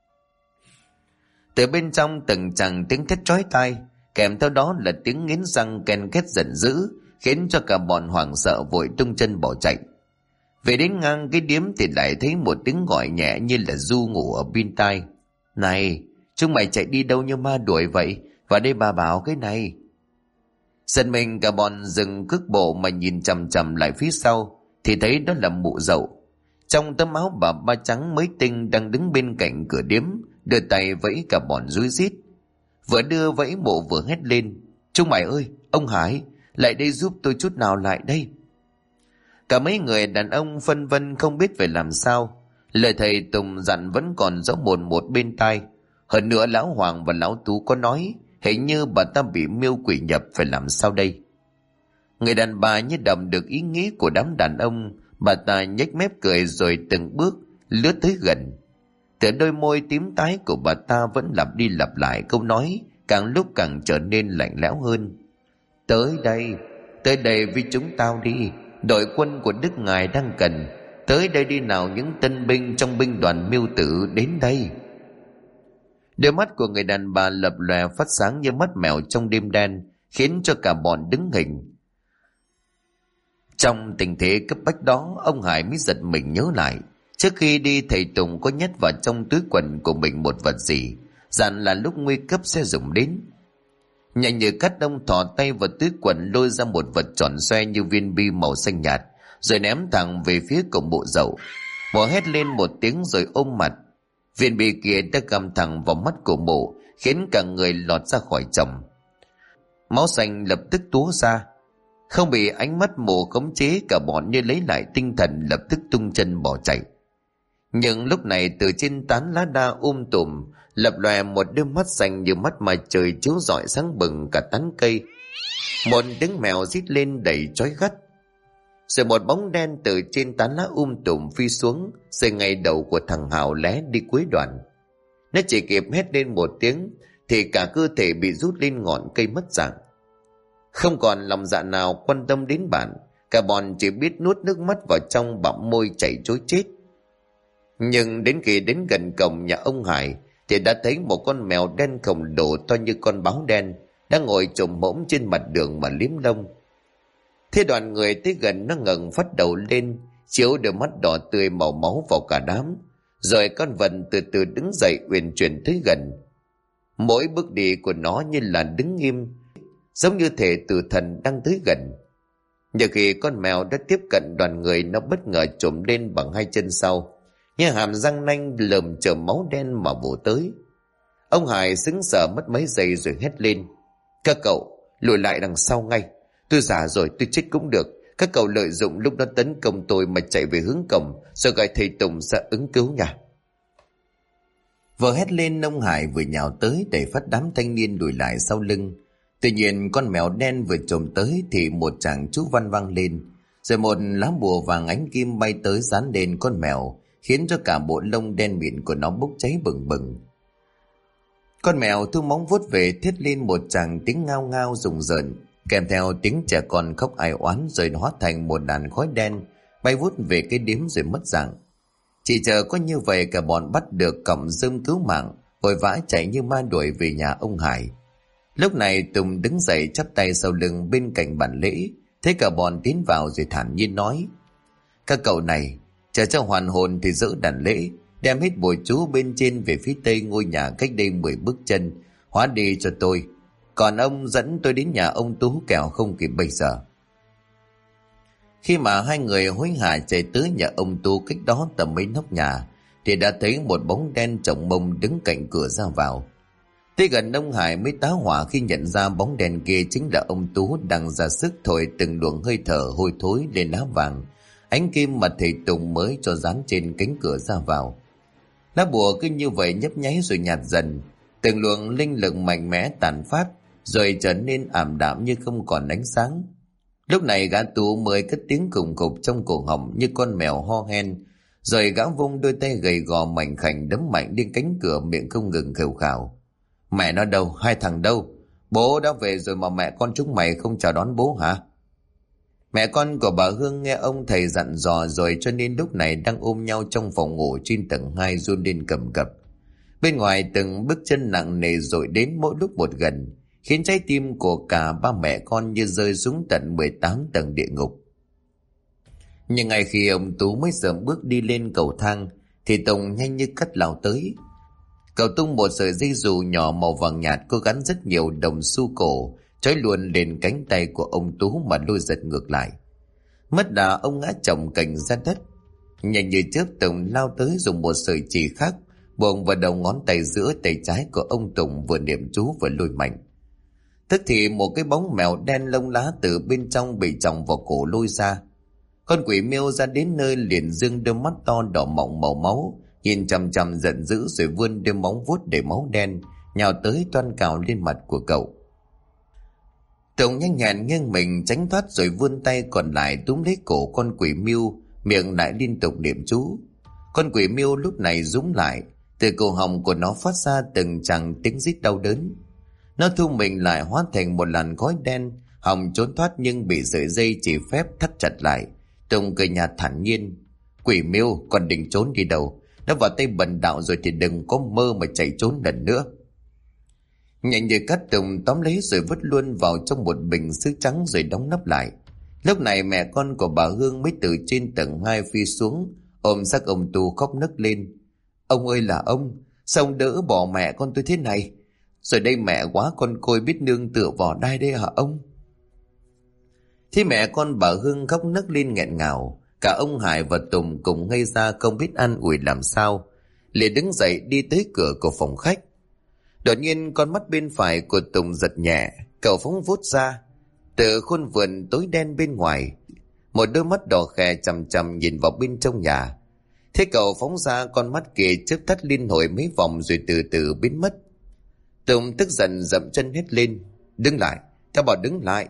Từ bên trong từng chàng tiếng thét chói tai, kèm theo đó là tiếng nghiến răng ken két giận dữ, khiến cho cả bọn hoảng sợ vội tung chân bỏ chạy. Về đến ngang cái điếm thì lại thấy một tiếng gọi nhẹ như là ru ngủ ở bên tai: này, chúng mày chạy đi đâu như ma đuổi vậy? Vào đây bà bảo cái này. Giật mình cả bọn dừng cước bộ mà nhìn chằm chằm lại phía sau thì thấy đó là mụ Dậu. Trong tấm áo bà ba trắng mới tinh đang đứng bên cạnh cửa điếm, đưa tay vẫy cả bọn rúi rít. Vừa đưa vẫy mộ vừa hét lên: "Chúng mày ơi, ông Hải, lại đây giúp tôi chút nào, lại đây!" Cả mấy người đàn ông phân vân không biết phải làm sao. Lời thầy Tùng dặn vẫn còn rõ mồn một bên tai. Hơn nữa lão Hoàng và lão Tú có nói hình như bà ta bị miêu quỷ nhập, phải làm sao đây? Người đàn bà như đọc được ý nghĩ của đám đàn ông, bà ta nhếch mép cười rồi từng bước lướt tới gần. Từ đôi môi tím tái của bà ta vẫn lặp đi lặp lại câu nói, càng lúc càng trở nên lạnh lẽo hơn: tới đây với chúng tao đi, đội quân của Đức Ngài đang cần. Tới đây đi nào những tân binh trong binh đoàn miêu tử, đến đây!" Đôi mắt của người đàn bà lập lòe phát sáng như mắt mèo trong đêm đen, khiến cho cả bọn đứng hình. Trong tình thế cấp bách đó, ông Hải mới giật mình nhớ lại, trước khi đi thầy Tùng có nhét vào trong túi quần của mình một vật gì, dặn là lúc nguy cấp sẽ dùng đến. Nhanh như cắt, ông thò tay vào túi quần lôi ra một vật tròn xoe như viên bi màu xanh nhạt, rồi ném thẳng về phía cổng bộ dậu. Mộ hét lên một tiếng rồi ôm mặt. Viên bi kia đã găm thẳng vào mắt của mộ, khiến cả người lọt ra khỏi chồng. Máu xanh lập tức túa ra. Không bị ánh mắt mộ khống chế, cả bọn như lấy lại tinh thần, lập tức tung chân bỏ chạy. Nhưng lúc này từ trên tán lá đa tùm lập lòe một đôi mắt xanh như mắt mặt trời chiếu rọi sáng bừng cả tán cây. Một tiếng mèo rít lên đầy chói gắt, rồi một bóng đen từ trên tán lá tùm phi xuống, rơi ngay đầu của thằng Hào lé đi cuối đoạn. Nó chỉ kịp hét lên một tiếng thì cả cơ thể bị rút lên ngọn cây mất dạng. Không còn lòng dạ nào quan tâm đến bạn, cả bọn chỉ biết nuốt nước mắt vào trong, bặm môi chảy trối chết. Nhưng đến khi đến gần cổng nhà ông Hải thì đã thấy một con mèo đen khổng lồ to như con báo đen đang ngồi chồm hổm trên mặt đường mà liếm lông. Thế đoàn người tới gần, nó ngẩng phát đầu lên, chiếu đôi mắt đỏ tươi màu máu vào cả đám, rồi con vật từ từ đứng dậy uyển chuyển tới gần. Mỗi bước đi của nó như là đứng im, giống như thể tử thần đang tới gần. Nhưng khi con mèo đã tiếp cận đoàn người, nó bất ngờ trồm lên bằng hai chân sau, như hàm răng nanh lởm chởm máu đen mà vồ tới. Ông Hải sững sờ mất mấy giây rồi hét lên: "Các cậu lùi lại đằng sau ngay! Tôi già rồi, tôi chết cũng được. Các cậu lợi dụng lúc nó tấn công tôi mà chạy về hướng cổng, rồi gọi thầy Tùng sẽ ứng cứu nha." Vừa hét lên, ông Hải vừa nhào tới đẩy phát đám thanh niên lùi lại sau lưng. Tuy nhiên con mèo đen vừa trồm tới thì một tràng chú văn vang lên, rồi một lá bùa vàng ánh kim bay tới dán lên con mèo, khiến cho cả bộ lông đen mịn của nó bốc cháy bừng bừng. Con mèo thu móng vuốt về, thét lên một tràng tiếng ngao ngao rùng rợn, kèm theo tiếng trẻ con khóc ai oán, rồi hóa thành một đàn khói đen bay vút về cái điếm rồi mất dạng. Chỉ chờ có như vậy, cả bọn bắt được cọng rơm cứu mạng, vội vã chạy như ma đuổi về nhà ông Hải. Lúc này Tùng đứng dậy chắp tay sau lưng bên cạnh bàn lễ, thấy cả bọn tiến vào rồi thản nhiên nói: "Các cậu này, chờ cho hoàn hồn thì dỡ đàn lễ, đem hết bùa chú bên trên về phía tây ngôi nhà cách đây 10 bước chân, hóa đi cho tôi. Còn ông dẫn tôi đến nhà ông Tú, kẻo không kịp bây giờ." Khi mà hai người hối hả chạy tới nhà ông Tú cách đó tầm mấy nóc nhà, thì đã thấy một bóng đen chồng mông đứng cạnh cửa ra vào. Tới gần, ông Hải mới tá hỏa khi nhận ra bóng đèn kia chính là ông Tú đang ra sức thổi từng luồng hơi thở hôi thối lên lá vàng, ánh kim mà thầy Tùng mới cho dán trên cánh cửa ra vào. Lá bùa cứ như vậy nhấp nháy rồi nhạt dần, từng luồng linh lực mạnh mẽ tàn phát, rồi trở nên ảm đạm như không còn ánh sáng. Lúc này gã Tú mới cất tiếng khủng khục trong cổ họng như con mèo ho hen, rồi gã vung đôi tay gầy gò mảnh khảnh đấm mạnh lên cánh cửa, miệng không ngừng khều khào: "Mẹ nó đâu? Hai thằng đâu? Bố đã về rồi mà mẹ con chúng mày không chào đón bố hả?" Mẹ con của bà Hương nghe ông thầy dặn dò rồi, cho nên lúc này đang ôm nhau trong phòng ngủ trên tầng 2 run lên cầm cập. Bên ngoài từng bước chân nặng nề dội đến mỗi lúc một gần, khiến trái tim của cả ba mẹ con như rơi xuống tận 18 tầng địa ngục. Nhưng ngay khi ông Tú mới dậm bước đi lên cầu thang thì Tùng nhanh như cắt lao tới. Cậu tung một sợi dây dù nhỏ màu vàng nhạt có gắn rất nhiều đồng xu cổ, trói luôn lên cánh tay của ông Tú mà lôi giật ngược lại. Mất đà, ông ngã chồng cành ra đất. Nhanh như chớp, Tùng lao tới dùng một sợi chỉ khác buông vào đầu ngón tay giữa tay trái của ông Tùng, vừa niệm chú vừa lôi mạnh. Tức thì một cái bóng mèo đen lông lá từ bên trong bị chồng vào cổ lôi ra. Con quỷ miêu ra đến nơi liền dương đôi mắt to đỏ mọng màu máu, nhìn chằm chằm giận dữ, rồi vươn đôi móng vuốt để máu đen nhào tới toan cào lên mặt của cậu. Tùng nhanh nhẹn nghiêng mình tránh thoát, rồi vươn tay còn lại túm lấy cổ con quỷ miêu, miệng lại liên tục niệm chú. Con quỷ miêu lúc này rúm lại, từ cổ họng của nó phát ra từng tràng tiếng rít đau đớn. Nó thu mình lại hóa thành một làn khói đen, hòng trốn thoát nhưng bị sợi dây chỉ phép thắt chặt lại. Tùng cười nhạt thản nhiên: "Quỷ miêu, còn định trốn đi đâu? Nó vào tay bần đạo rồi thì đừng có mơ mà chạy trốn lần nữa." Nhanh như cắt, Tùng tóm lấy rồi vứt luôn vào trong một bình sứ trắng rồi đóng nắp lại. Lúc này mẹ con của bà Hương mới từ trên tầng 2 phi xuống, ôm xác ông Tu khóc nấc lên: "Ông ơi là ông, sao ông đỡ bỏ mẹ con tôi thế này? Rồi đây mẹ quá con côi biết nương tựa vào đai đây hả ông?" Thì mẹ con bà Hương khóc nấc lên nghẹn ngào. Cả ông Hải và Tùng cùng ngây ra không biết an ủi làm sao, liền đứng dậy đi tới cửa của phòng khách. Đột nhiên con mắt bên phải của Tùng giật nhẹ, cậu phóng vút ra. Từ khuôn vườn tối đen bên ngoài, một đôi mắt đỏ khè chằm chằm nhìn vào bên trong nhà. Thế cậu phóng ra, con mắt kia chớp tắt liên hồi mấy vòng rồi từ từ biến mất. Tùng tức giận dậm chân hét lên: "Đứng lại, tao bảo đứng lại!"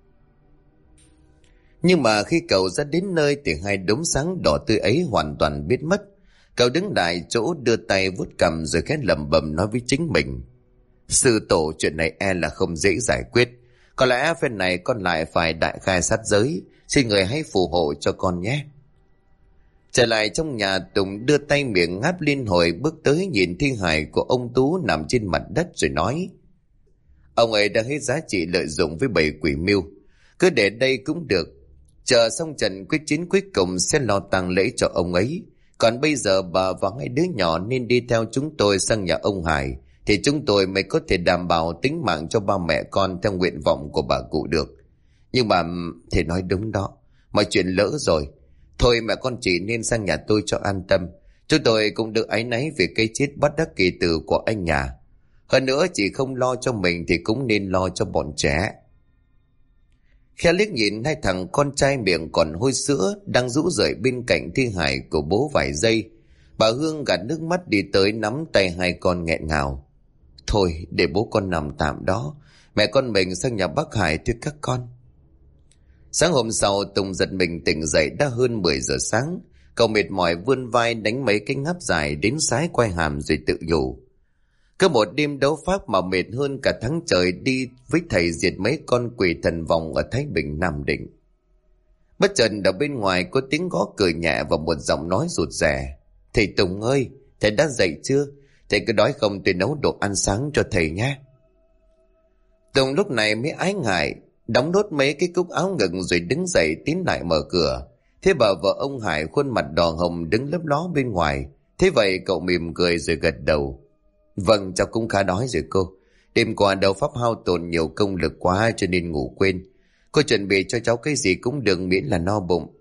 Nhưng mà khi cậu ra đến nơi thì hai đốm sáng đỏ tươi ấy hoàn toàn biến mất. Cậu đứng lại chỗ, đưa tay vuốt cằm rồi khẽ lẩm bẩm nói với chính mình: "Sư tổ, chuyện này e là không dễ giải quyết. Có lẽ phen này con lại phải đại khai sát giới. Xin người hãy phù hộ cho con nhé." Trở lại trong nhà, Tùng đưa tay miệng ngáp liên hồi, bước tới nhìn thi hài của ông Tú nằm trên mặt đất rồi nói: "Ông ấy đã hết giá trị lợi dụng với bầy quỷ mưu. Cứ để đây cũng được. Chờ xong trận quyết chiến cuối cùng sẽ lo tang lễ cho ông ấy. Còn bây giờ bà và hai đứa nhỏ nên đi theo chúng tôi sang nhà ông Hải, thì chúng tôi mới có thể đảm bảo tính mạng cho ba mẹ con theo nguyện vọng của bà cụ được. Nhưng mà thì nói đúng đó, mọi chuyện lỡ rồi. Thôi mẹ con chỉ nên sang nhà tôi cho an tâm. Chúng tôi cũng được áy náy về cái chết bất đắc kỳ tử của anh nhà. Hơn nữa chỉ không lo cho mình thì cũng nên lo cho bọn trẻ." Khe liếc nhìn hai thằng con trai miệng còn hôi sữa đang rũ rượi bên cạnh thi hài của bố vài giây, bà Hương gạt nước mắt đi tới nắm tay hai con nghẹn ngào: "Thôi để bố con nằm tạm đó, mẹ con mình sang nhà bác Hải thưa các con." Sáng hôm sau, Tùng giật mình tỉnh dậy đã hơn 10 giờ sáng. Cậu mệt mỏi vươn vai đánh mấy cái ngáp dài đến sái quai hàm rồi tự nhủ: "Cứ một đêm đấu pháp mà mệt hơn cả tháng trời đi với thầy diệt mấy con quỷ thần vòng ở Thái Bình, Nam Định." Bất chợt ở bên ngoài có tiếng gõ cửa nhẹ và một giọng nói rụt rè: "Thầy Tùng ơi, thầy đã dậy chưa? Thầy cứ đói không tôi nấu đồ ăn sáng cho thầy nhé." Tùng lúc này mới ái ngại đóng đốt mấy cái cúc áo ngực rồi đứng dậy tiến lại mở cửa. Thế bà vợ ông Hải khuôn mặt đỏ hồng đứng lấp ló bên ngoài. Thế vậy cậu mỉm cười rồi gật đầu: "Vâng, cháu cũng khá đói rồi cô. Đêm qua đấu pháp hao tổn nhiều công lực quá cho nên ngủ quên. Cô chuẩn bị cho cháu cái gì cũng được miễn là no bụng."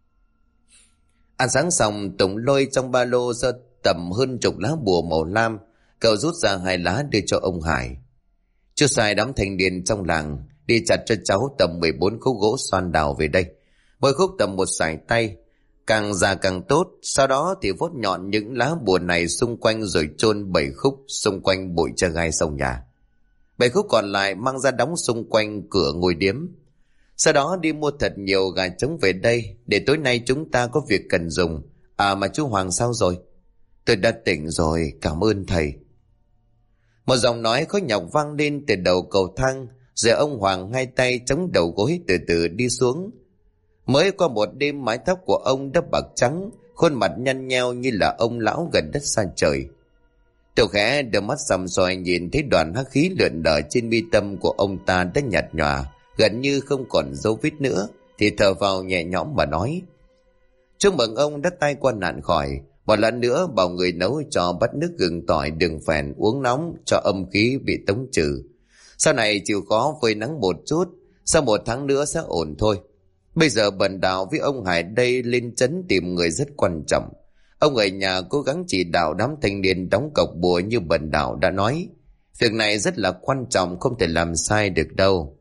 Ăn sáng xong, Tùng lôi trong ba lô ra tầm hơn chục lá bùa màu lam. Cậu rút ra 2 lá đưa cho ông Hải: "Chú sai đám thanh niên trong làng đi chặt cho cháu tầm 14 khúc gỗ xoan đào về đây. Mỗi khúc tầm 1 sải tay, càng già càng tốt. Sau đó thì vốt nhọn những lá bùa này xung quanh rồi chôn 7 khúc xung quanh bụi tre gai sông nhà. 7 khúc còn lại mang ra đóng xung quanh cửa ngôi điếm. Sau đó đi mua thật nhiều gà trống về đây, để tối nay chúng ta có việc cần dùng. À mà chú Hoàng sao rồi?" "Tôi đã tỉnh rồi, cảm ơn thầy." Một giọng nói khó nhọc vang lên từ đầu cầu thang, rồi ông Hoàng hai tay chống đầu gối từ từ đi xuống. Mới qua một đêm, mái tóc của ông đã bạc trắng, khuôn mặt nhăn nheo như là ông lão gần đất xa trời. Tôi khẽ đưa mắt sầm soi nhìn thấy đoàn hắc khí lượn lờ trên mi tâm của ông ta đã nhạt nhòa, gần như không còn dấu vết nữa, thì thở vào nhẹ nhõm mà nói: "Chúc mừng ông đã tai qua nạn khỏi. Một lần nữa bảo người nấu cho bát nước gừng tỏi đường phèn uống nóng cho âm khí bị tống trừ. Sau này chịu khó phơi nắng một chút, sau 1 tháng nữa sẽ ổn thôi. Bây giờ bần đạo với ông Hải đây lên trấn tìm người rất quan trọng. Ông ở nhà cố gắng chỉ đạo đám thanh niên đóng cọc bùa như bần đạo đã nói. Việc này rất là quan trọng, không thể làm sai được đâu.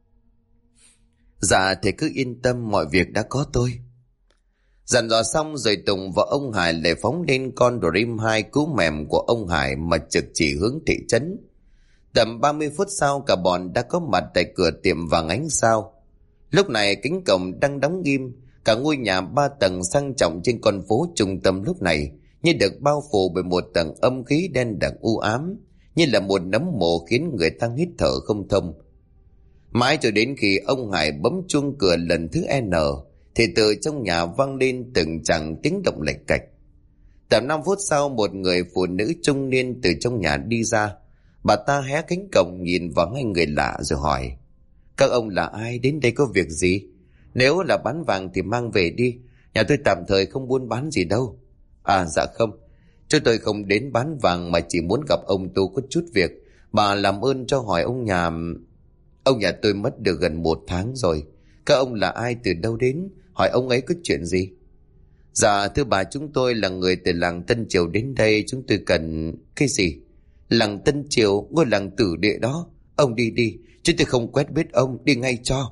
Dạ thầy cứ yên tâm, mọi việc đã có tôi. Dặn dò xong rồi Tùng và ông Hải lại phóng lên con Dream 2 cú mềm của ông Hải mà trực chỉ hướng thị trấn. Tầm 30 phút sau cả bọn đã có mặt tại cửa tiệm vàng ánh sao. Lúc này cánh cổng đang đóng nghiêm, cả ngôi nhà 3 tầng sang trọng trên con phố trung tâm lúc này như được bao phủ bởi một tầng âm khí đen đặc u ám, như là một nấm mồ khiến người ta hít thở không thông. Mãi cho đến khi ông Hải bấm chuông cửa lần thứ N thì từ trong nhà vang lên từng chàng tiếng động lạch cạch. Tầm 5 phút sau một người phụ nữ trung niên từ trong nhà đi ra. Bà ta hé cánh cổng nhìn vào hai người lạ rồi hỏi: các ông là ai, đến đây có việc gì? Nếu là bán vàng thì mang về đi, nhà tôi tạm thời không buôn bán gì đâu. À dạ không, chúng tôi không đến bán vàng mà chỉ muốn gặp ông Tu có chút việc. Bà làm ơn cho hỏi ông nhà tôi mất được gần 1 tháng rồi. Các ông là ai, từ đâu đến, hỏi ông ấy có chuyện gì? Dạ thưa bà, chúng tôi là người từ làng Tân Triều đến đây, chúng tôi cần... Cái gì? Làng Tân Triều, ngôi làng tử địa đó. Ông đi đi, chứ tôi không quen biết ông, đi ngay cho.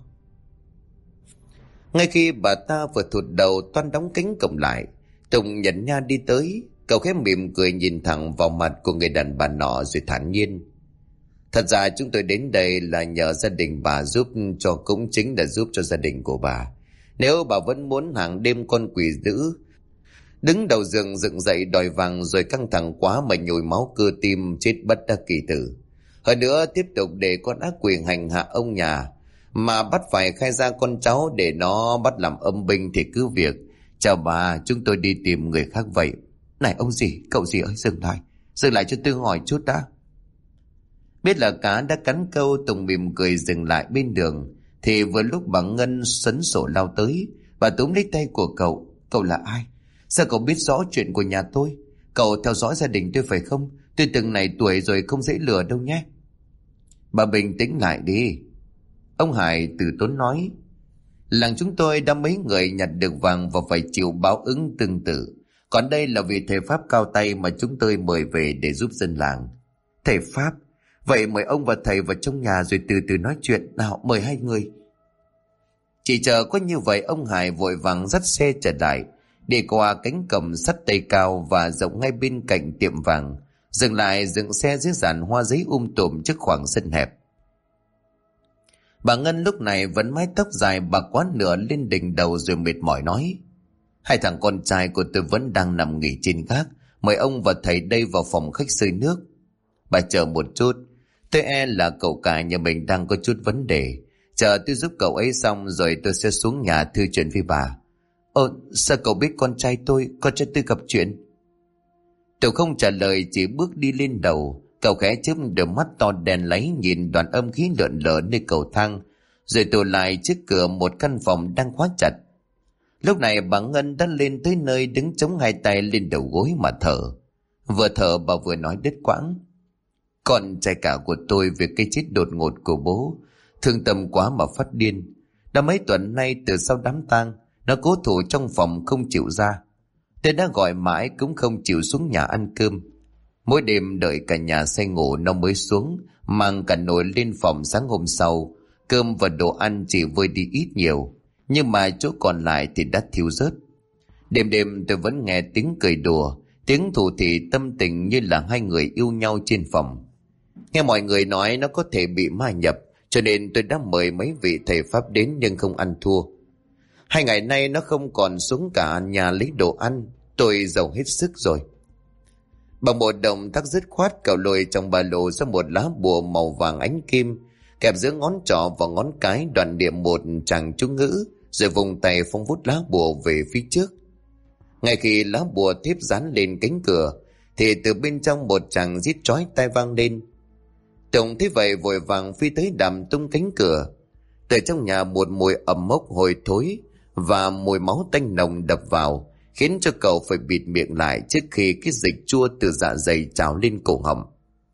Ngay khi bà ta vừa thụt đầu toan đóng cánh cổng lại, Tùng nhận nha đi tới. Cậu khẽ mỉm cười nhìn thẳng vào mặt của người đàn bà nọ rồi thản nhiên: thật ra chúng tôi đến đây là nhờ gia đình bà giúp cho, cũng chính là giúp cho gia đình của bà. Nếu bà vẫn muốn hàng đêm con quỷ dữ đứng đầu giường dựng dậy đòi vàng rồi căng thẳng quá mà nhồi máu cơ tim chết bất đắc kỳ tử, hơn nữa tiếp tục để con ác quỷ hành hạ ông nhà mà bắt phải khai ra con cháu để nó bắt làm âm binh thì cứ việc. Chào bà, chúng tôi đi tìm người khác vậy. Này ông gì, cậu gì ơi, dừng lại cho tôi hỏi chút đã. Biết là cá đã cắn câu, Tùng mỉm cười dừng lại bên đường. Thì vừa lúc bà Ngân sấn sổ lao tới, bà túm lấy tay của cậu. Cậu là ai? Sao cậu biết rõ chuyện của nhà tôi? Cậu theo dõi gia đình tôi phải không? Tôi từng này tuổi rồi, không dễ lừa đâu nhé. Bà bình tĩnh lại đi. Ông Hải từ tốn nói: làng chúng tôi đã mấy người nhặt được vàng và phải chịu báo ứng tương tự. Còn đây là vị thầy Pháp cao tay mà chúng tôi mời về để giúp dân làng. Thầy Pháp? Vậy mời ông và thầy vào trong nhà rồi từ từ nói chuyện. Nào, mời hai người. Chỉ chờ có như vậy, ông Hải vội vàng dắt xe trở lại, đi qua cánh cổng sắt tay cao và rộng ngay bên cạnh tiệm vàng, dừng lại dựng xe dưới giàn hoa giấy tùm trước khoảng sân hẹp. Bà Ngân lúc này vẫn mái tóc dài bạc quá nửa lên đỉnh đầu rồi mệt mỏi nói: hai thằng con trai của tôi vẫn đang nằm nghỉ trên gác, mời ông và thầy đây vào phòng khách sơi nước. Bà chờ một chút, tôi là cậu cả nhà mình đang có chút vấn đề. Chờ tôi giúp cậu ấy xong rồi tôi sẽ xuống nhà thư chuyện với bà. Sao cậu biết con trai tôi gặp chuyện? Tôi không trả lời, chỉ bước đi lên đầu. Cậu khẽ chớp đôi mắt to đen láy nhìn đoàn âm khí lượn lờ nơi cầu thang, rồi tụt lại trước cửa một căn phòng đang khóa chặt. Lúc này bà Ngân đã lên tới nơi, đứng chống hai tay lên đầu gối mà thở. Vừa thở bà vừa nói đứt quãng: con trai cả của tôi việc cái chết đột ngột của bố, thương tâm quá mà phát điên. Đã mấy tuần nay từ sau đám tang, nó cố thủ trong phòng không chịu ra. Tôi đã gọi mãi cũng không chịu xuống nhà ăn cơm. Mỗi đêm đợi cả nhà say ngủ nó mới xuống, mang cả nồi lên phòng. Sáng hôm sau, cơm và đồ ăn chỉ vơi đi ít nhiều, nhưng mà chỗ còn lại thì đã thiêu rớt. Đêm đêm tôi vẫn nghe tiếng cười đùa, tiếng thủ thỉ tâm tình như là hai người yêu nhau trên phòng. Nghe mọi người nói nó có thể bị ma nhập, cho nên tôi đã mời mấy vị thầy Pháp đến nhưng không ăn thua. 2 ngày nay nó không còn xuống cả nhà lấy đồ ăn. Tôi giàu hết sức rồi. Bằng một động tác dứt khoát, cậu lôi trong ba lô ra một lá bùa màu vàng ánh kim, kẹp giữa ngón trỏ và ngón cái, đoạn niệm một tràng chú ngữ, rồi vùng tay phóng vút lá bùa về phía trước. Ngay khi lá bùa tiếp dán lên cánh cửa, thì từ bên trong một tràng rít chói tai vang lên. Tùng thấy vậy vội vàng phi tới đạp tung cánh cửa. Từ trong nhà một mùi ẩm mốc hôi thối và mùi máu tanh nồng đập vào, khiến cho cậu phải bịt miệng lại trước khi cái dịch chua từ dạ dày trào lên cổ họng.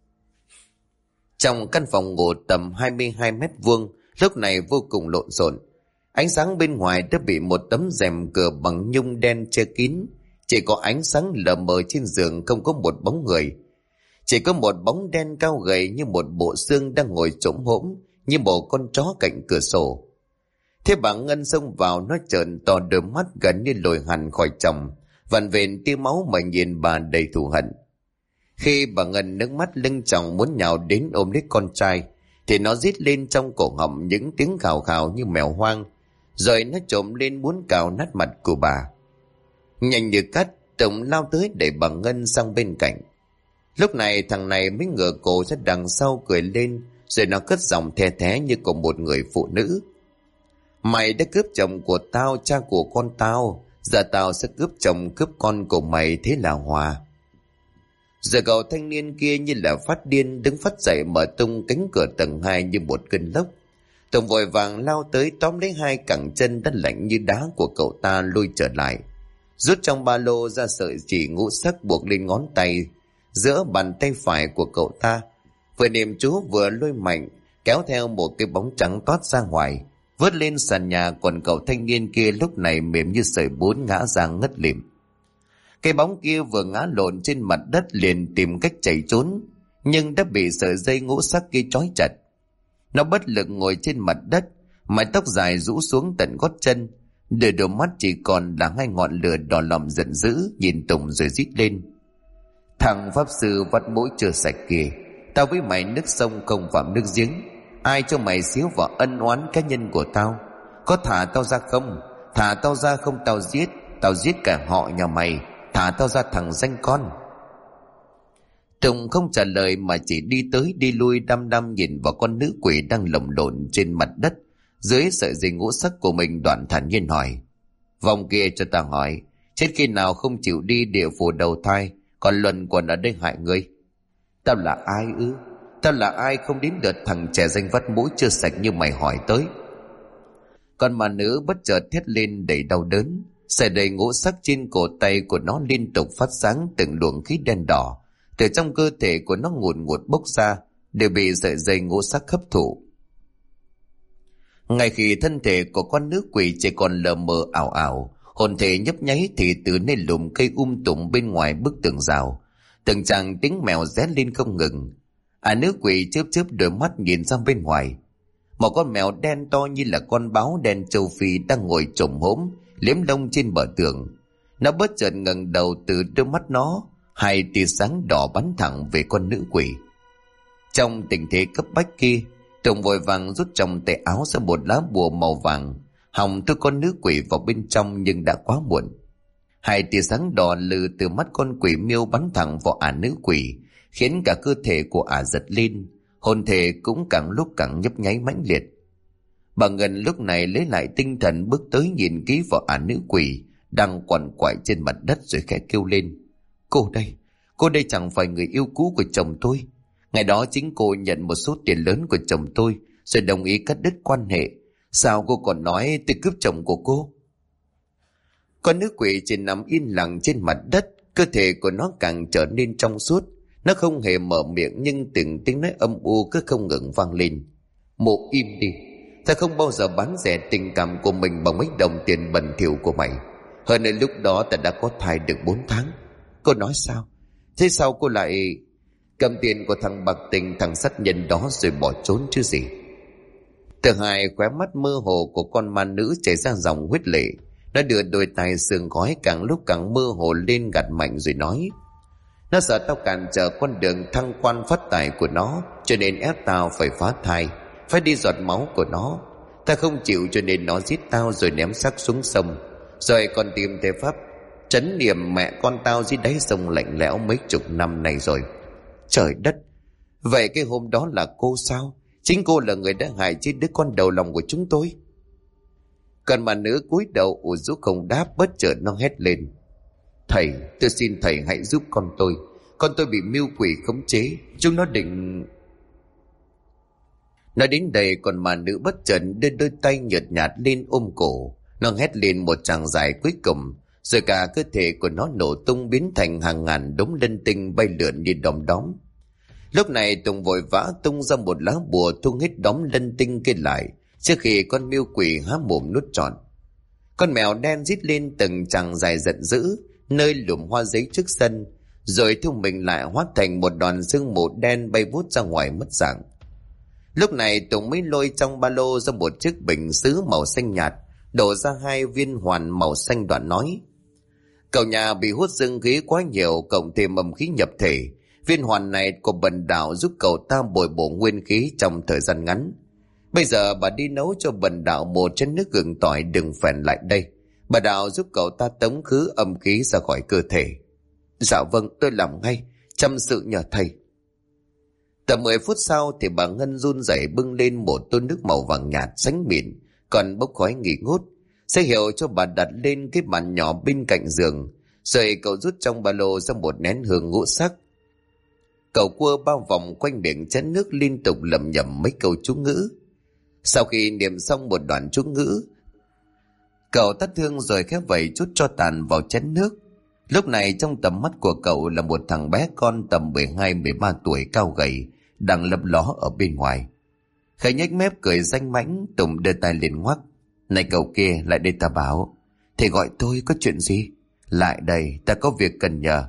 Trong căn phòng ngủ tầm 22 mét vuông lúc này vô cùng lộn xộn. Ánh sáng bên ngoài đã bị một tấm rèm cửa bằng nhung đen che kín, Chỉ có ánh sáng lờ mờ trên giường, không có một bóng người. Chỉ có một bóng đen cao gầy như một bộ xương đang ngồi chỗm hổm như một con chó cạnh cửa sổ. Thế bà Ngân xông vào, nó trợn to đôi mắt gần như lồi hẳn khỏi chồng, vằn vện tia máu mà nhìn bà đầy thù hận. Khi bà Ngân nước mắt lưng tròng muốn nhào đến ôm lấy con trai, thì nó rít lên trong cổ họng những tiếng khào khào như mèo hoang, rồi nó trồm lên muốn cào nát mặt của bà. Nhanh như cắt, Tùng lao tới để bà Ngân sang bên cạnh. Lúc này thằng này mới ngửa cổ ra đằng sau cười lên, rồi nó cất giọng the thé như của một người phụ nữ. Mày đã cướp chồng của tao, cha của con tao, giờ tao sẽ cướp chồng cướp con của mày, thế là hòa. Giờ cậu thanh niên kia như là phát điên đứng phát dậy, mở tung cánh cửa tầng 2 như một cơn lốc. Tùng vội vàng lao tới tóm lấy hai cẳng chân đã lạnh như đá của cậu ta lôi trở lại, rút trong ba lô ra sợi chỉ ngũ sắc buộc lên ngón tay giữa bàn tay phải của cậu ta, vừa niệm chú vừa lôi mạnh, kéo theo một cái bóng trắng toát ra ngoài, vớt lên sàn nhà. Còn cậu thanh niên kia lúc này mềm như sợi bún ngã ra ngất lịm. Cái bóng kia vừa ngã lộn trên mặt đất liền tìm cách chạy trốn, nhưng đã bị sợi dây ngũ sắc kia trói chặt. Nó bất lực ngồi trên mặt đất, mái tóc dài rũ xuống tận gót chân, đôi mắt chỉ còn là hai ngọn lửa đỏ lòm giận dữ nhìn Tùng rồi rít lên: Thằng pháp sư vắt mũi chưa sạch kìa, tao với mày nước sông không phạm nước giếng, ai cho mày xíu vào ân oán cá nhân của tao? Có thả tao ra không? Thả tao ra không tao giết cả họ nhà mày, thả tao ra thằng danh con. Tùng không trả lời mà chỉ đi tới đi lui đăm đăm nhìn vào con nữ quỷ đang lồng lộn trên mặt đất dưới sợi dây ngũ sắc của mình. Đoạn thản nhiên hỏi: Vòng kia cho tao hỏi, chết khi nào không chịu đi địa phủ đầu thai, còn luẩn quẩn ở đây hại ngươi? Tao là ai ư? Tao là ai không đến lượt thằng trẻ danh vắt mũi chưa sạch như mày hỏi tới? Con ma nữ bất chợt thét lên đầy đau đớn, sợi đầy ngũ sắc trên cổ tay của nó liên tục phát sáng từng luồng khí đen đỏ từ trong cơ thể của nó ngùn ngụt bốc ra, đều bị sợi dây ngũ sắc hấp thụ. Ngay khi thân thể của con nữ quỷ chỉ còn lờ mờ ảo ảo, hồn thể nhấp nháy, thì từ nơi lùm cây tùm bên ngoài bức tường rào, từng tràng tiếng mèo ré lên không ngừng. Nữ quỷ chớp chớp đôi mắt nhìn ra bên ngoài. Một con mèo đen to như là con báo đen châu Phi đang ngồi chồm hổm liếm lông trên bờ tường. Nó bất chợt ngẩng đầu, từ đôi mắt nó hai tia sáng đỏ bắn thẳng về con nữ quỷ. Trong tình thế cấp bách kia, Tùng vội vàng rút trong tay áo ra một lá bùa màu vàng, hòng đưa con nữ quỷ vào bên trong, nhưng đã quá muộn. Hai tia sáng đỏ lừ từ mắt con quỷ miêu bắn thẳng vào nữ quỷ, khiến cả cơ thể của giật lên, hồn thể cũng càng lúc càng nhấp nháy mãnh liệt. Bà Ngân lúc này lấy lại tinh thần, bước tới nhìn kỹ vào nữ quỷ đang quằn quại trên mặt đất, rồi khẽ kêu lên: Cô đây chẳng phải người yêu cũ của chồng tôi. Ngày đó chính cô nhận một số tiền lớn của chồng tôi rồi đồng ý cắt đứt quan hệ. Sao cô còn nói tôi cướp chồng của cô? Con nữ quỷ chỉ nằm yên lặng trên mặt đất, cơ thể của nó càng trở nên trong suốt. Nó không hề mở miệng, nhưng từng tiếng nói âm u cứ không ngừng vang lên: Mụ im đi, ta không bao giờ bán rẻ tình cảm của mình bằng mấy đồng tiền bẩn thỉu của mày. Hơn nữa lúc đó ta đã có thai được 4 tháng. Cô nói sao? Thế sao cô lại cầm tiền của thằng bạc tình, thằng sát nhân đó rồi bỏ trốn chứ gì? Từ hai khóe mắt mơ hồ của con ma nữ chảy ra dòng huyết lệ. Nó đưa đôi tay sương khói càng lúc càng mơ hồ lên, gạt mạnh rồi nói: Nó sợ tao cản trở con đường thăng quan phát tài của nó, cho nên ép tao phải phá thai, phải đi giọt máu của nó. Ta không chịu cho nên nó giết tao rồi ném xác xuống sông, rồi còn tìm thể pháp trấn niệm mẹ con tao dưới đáy sông lạnh lẽo mấy chục năm nay rồi. Trời đất! Vậy cái hôm đó là cô sao? Chính cô là người đã hại chết đứa con đầu lòng của chúng tôi. Còn mà nữ cúi đầu ủ rũ không đáp, bất chợt nó hét lên: Thầy, tôi xin thầy hãy giúp con tôi. Con tôi bị mưu quỷ khống chế, chúng nó định... Nói đến đây, còn mà nữ bất chợt đưa đôi tay nhợt nhạt lên ôm cổ. Nó hét lên một tràng dài cuối cùng, rồi cả cơ thể của nó nổ tung, biến thành hàng ngàn đống linh tinh bay lượn như đom đóm. Lúc này Tùng vội vã tung ra một lá bùa thu hết đóm linh tinh kia lại, trước khi con miêu quỷ há mồm nuốt trọn. Con mèo đen rít lên từng tràng dài giận dữ, nơi lùm hoa giấy trước sân, rồi thu mình lại hóa thành một đoàn sương mù đen bay vút ra ngoài mất dạng. Lúc này Tùng mới lôi trong ba lô ra một chiếc bình sứ màu xanh nhạt, đổ ra 2 viên hoàn màu xanh, đoạn nói: cậu nhà bị hút dương khí quá nhiều, cộng thêm âm khí nhập thể. Viên hoàn này của bần đạo giúp cậu ta bồi bổ nguyên khí trong thời gian ngắn. Bây giờ bà đi nấu cho bần đạo một chén nước gừng tỏi đừng phèn lại đây. Bà đạo giúp cậu ta tống khứ âm khí ra khỏi cơ thể. Dạ vâng, tôi làm ngay, chăm sự nhờ thầy. Tầm 10 phút sau thì bà Ngân run rẩy bưng lên một tô nước màu vàng nhạt sánh mịn, còn bốc khói nghi ngút. Sẽ hiệu cho bà đặt lên cái bàn nhỏ bên cạnh giường, rồi cậu rút trong ba lô ra một nén hương ngũ sắc. Cậu cua bao vòng quanh miệng chén nước, liên tục lẩm nhẩm mấy câu chú ngữ. Sau khi niệm xong một đoạn chú ngữ, cậu tắt hương rồi khép vẩy chút cho tàn vào chén nước. Lúc này trong tầm mắt của cậu là một thằng bé con tầm 12-13 tuổi cao gầy đang lấp ló ở bên ngoài. Khẽ nhếch mép cười danh mãnh, Tùng đưa tay liền ngoắc: này cậu kia, lại đây ta bảo. Thầy gọi tôi có chuyện gì? Lại đây, ta có việc cần nhờ.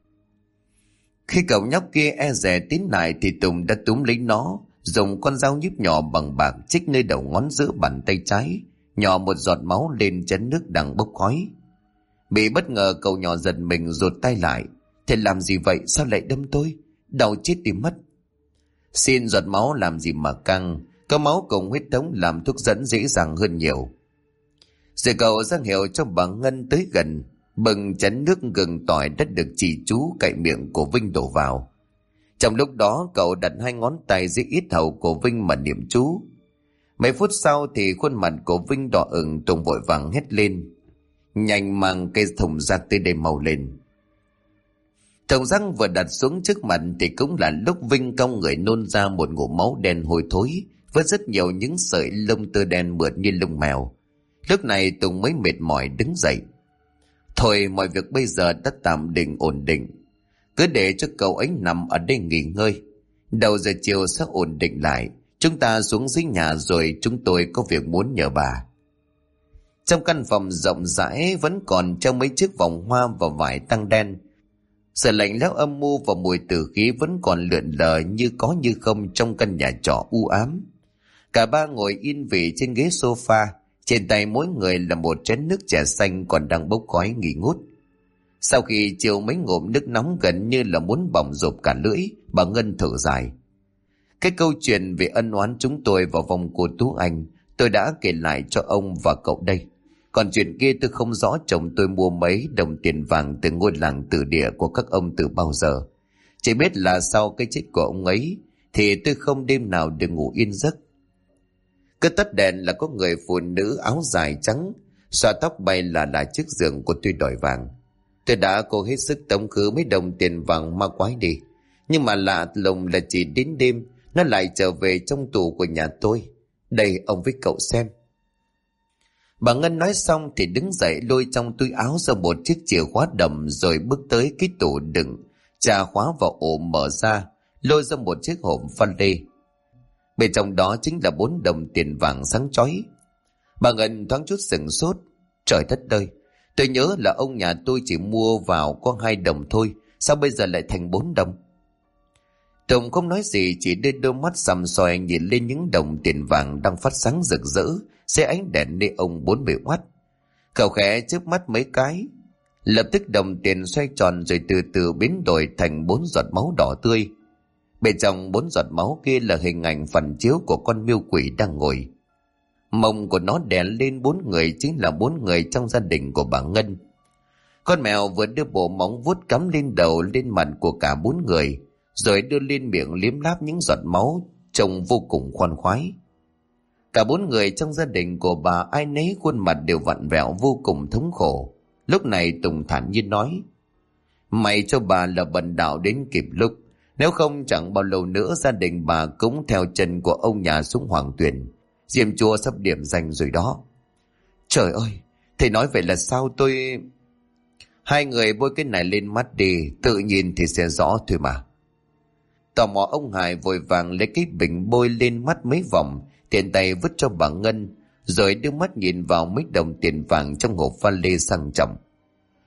Khi cậu nhóc kia e dè tiến lại thì Tùng đã túm lấy nó, dùng con dao nhíp nhỏ bằng bạc chích nơi đầu ngón giữa bàn tay trái, nhỏ một giọt máu lên chén nước đang bốc khói. Bị bất ngờ, cậu nhỏ giật mình rụt tay lại. Thầy làm gì vậy? Sao lại đâm tôi? Đau chết đi mất. Xin giọt máu làm gì mà căng, có máu cùng huyết thống làm thuốc dẫn dễ dàng hơn nhiều. Rồi cậu ra hiệu cho bà Ngân tới gần, bừng chén nước gừng tỏi đã được chỉ chú cậy miệng của Vinh đổ vào. Trong lúc đó cậu đặt 2 ngón tay dưới yết hầu của Vinh mà niệm chú. Mấy phút sau thì khuôn mặt của Vinh đỏ ửng. Tùng vội vàng hét lên: nhanh mang cây thùng rác tới đây mau lên. Thùng rác vừa đặt xuống trước mặt thì cũng là lúc Vinh cong người nôn ra một ngụm máu đen hôi thối với rất nhiều những sợi lông tơ đen mượt như lông mèo. Lúc này Tùng mới mệt mỏi đứng dậy. Thôi, mọi việc bây giờ đã tạm ổn định, cứ để cho cậu ấy nằm ở đây nghỉ ngơi. Đầu giờ chiều sẽ ổn định lại, chúng ta xuống dưới nhà rồi chúng tôi có việc muốn nhờ bà. Trong căn phòng rộng rãi vẫn còn treo mấy chiếc vòng hoa và vải tang đen. Sự lạnh lẽo âm mưu và mùi tử khí vẫn còn lượn lờ như có như không trong căn nhà trọ u ám. Cả ba ngồi yên vị trên ghế sofa, trên tay mỗi người là một chén nước trà xanh còn đang bốc khói nghi ngút. Sau khi chiều mấy ngụm nước nóng gần như là muốn bỏng rộp cả lưỡi, bà Ngân thở dài: cái câu chuyện về ân oán chúng tôi vào vòng của Tú Anh tôi đã kể lại cho ông và cậu đây. Còn chuyện kia tôi không rõ chồng tôi mua mấy đồng tiền vàng từ ngôi làng tử địa của các ông từ bao giờ. Chỉ biết là sau cái chết của ông ấy thì tôi không đêm nào được ngủ yên giấc. Cứ tắt đèn là có người phụ nữ áo dài trắng xõa tóc bay là trước giường của tôi đòi vàng. Tôi đã cố hết sức tống khứ mấy đồng tiền vàng ma quái đi, nhưng mà lạ lùng là chỉ đến đêm nó lại trở về trong tủ của nhà tôi. Đây, ông với cậu xem. Bà Ngân nói xong thì đứng dậy lôi trong túi áo ra một chiếc chìa khóa đầm, rồi bước tới cái tủ đựng trà khóa vào ổ mở ra, lôi ra một chiếc hộp pha lê. Bên trong đó chính là 4 đồng tiền vàng sáng chói. Bà Ngân thoáng chút sửng sốt: trời đất ơi, tôi nhớ là ông nhà tôi chỉ mua vào có 2 đồng thôi, sao bây giờ lại thành 4 đồng? Tùng không nói gì, chỉ đưa đôi mắt sằm soi nhìn lên những đồng tiền vàng đang phát sáng rực rỡ dưới ánh đèn neon 4 bề oát. Cậu khẽ chớp mắt mấy cái, lập tức đồng tiền xoay tròn rồi từ từ biến đổi thành 4 giọt máu đỏ tươi. Bên trong 4 giọt máu kia là hình ảnh phản chiếu của con miêu quỷ đang ngồi. Mông của nó đè lên 4 người, chính là 4 người trong gia đình của bà Ngân. Con mèo vừa đưa bộ móng vuốt cắm lên đầu lên mặt của cả 4 người, rồi đưa lên miệng liếm láp những giọt máu, trông vô cùng khoan khoái. Cả 4 người trong gia đình của bà ai nấy khuôn mặt đều vặn vẹo vô cùng thống khổ. Lúc này Tùng thản nhiên nói: may cho bà là bần đạo đến kịp lúc, nếu không chẳng bao lâu nữa gia đình bà cũng theo chân của ông nhà xuống Hoàng Tuyền. Diêm chùa sắp điểm danh rồi đó. Trời ơi, thầy nói vậy là sao? Tôi... Hai người bôi cái này lên mắt đi, tự nhìn thì sẽ rõ thôi mà. Tò mò ông Hải vội vàng lấy cái bình bôi lên mắt mấy vòng, tiện tay vứt cho bà Ngân, rồi đưa mắt nhìn vào mấy đồng tiền vàng trong hộp pha lê sang trọng.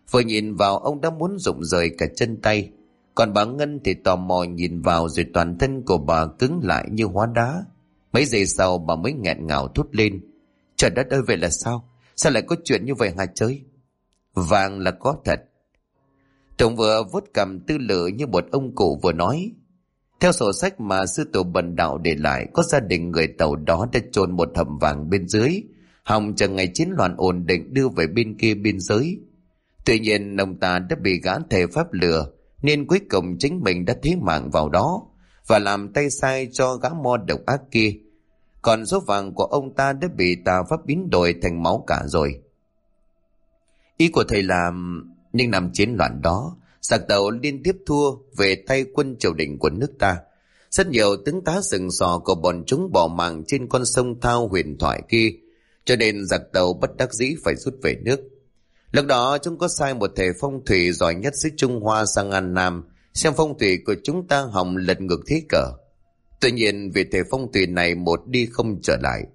Vừa nhìn vào ông đã muốn rụng rời cả chân tay. Còn bà Ngân thì tò mò nhìn vào, rồi toàn thân của bà cứng lại như hóa đá. Mấy giây sau bà mới nghẹn ngào thốt lên: Trời đất ơi, vậy là sao? Sao lại có chuyện như vậy hả chơi? Vàng là có thật. Tùng vừa vuốt cằm tư lự như một ông cụ vừa nói: Theo sổ sách mà sư tổ Bần Đạo để lại, có gia đình người Tàu đó đã chôn một hầm vàng bên dưới, hòng chờ ngày chiến loạn ổn định đưa về bên kia biên giới. Tuy nhiên ông ta đã bị gã thầy pháp lừa, nên cuối cùng chính mình đã thí mạng vào đó và làm tay sai cho gã mo độc ác kia. Còn số vàng của ông ta đã bị tà pháp biến đổi thành máu cả rồi. Ý của thầy là những năm chiến loạn đó, giặc Tàu liên tiếp thua về tay quân triều đình của nước ta. Rất nhiều tướng tá sừng sò của bọn chúng bỏ mạng trên con sông Thao huyền thoại kia, cho nên giặc Tàu bất đắc dĩ phải rút về nước. Lúc đó chúng có sai một thầy phong thủy giỏi nhất xứ Trung Hoa sang An Nam xem phong thủy của chúng ta hòng lật ngược thế cờ. Tuy nhiên vì thầy phong thủy này một đi không trở lại.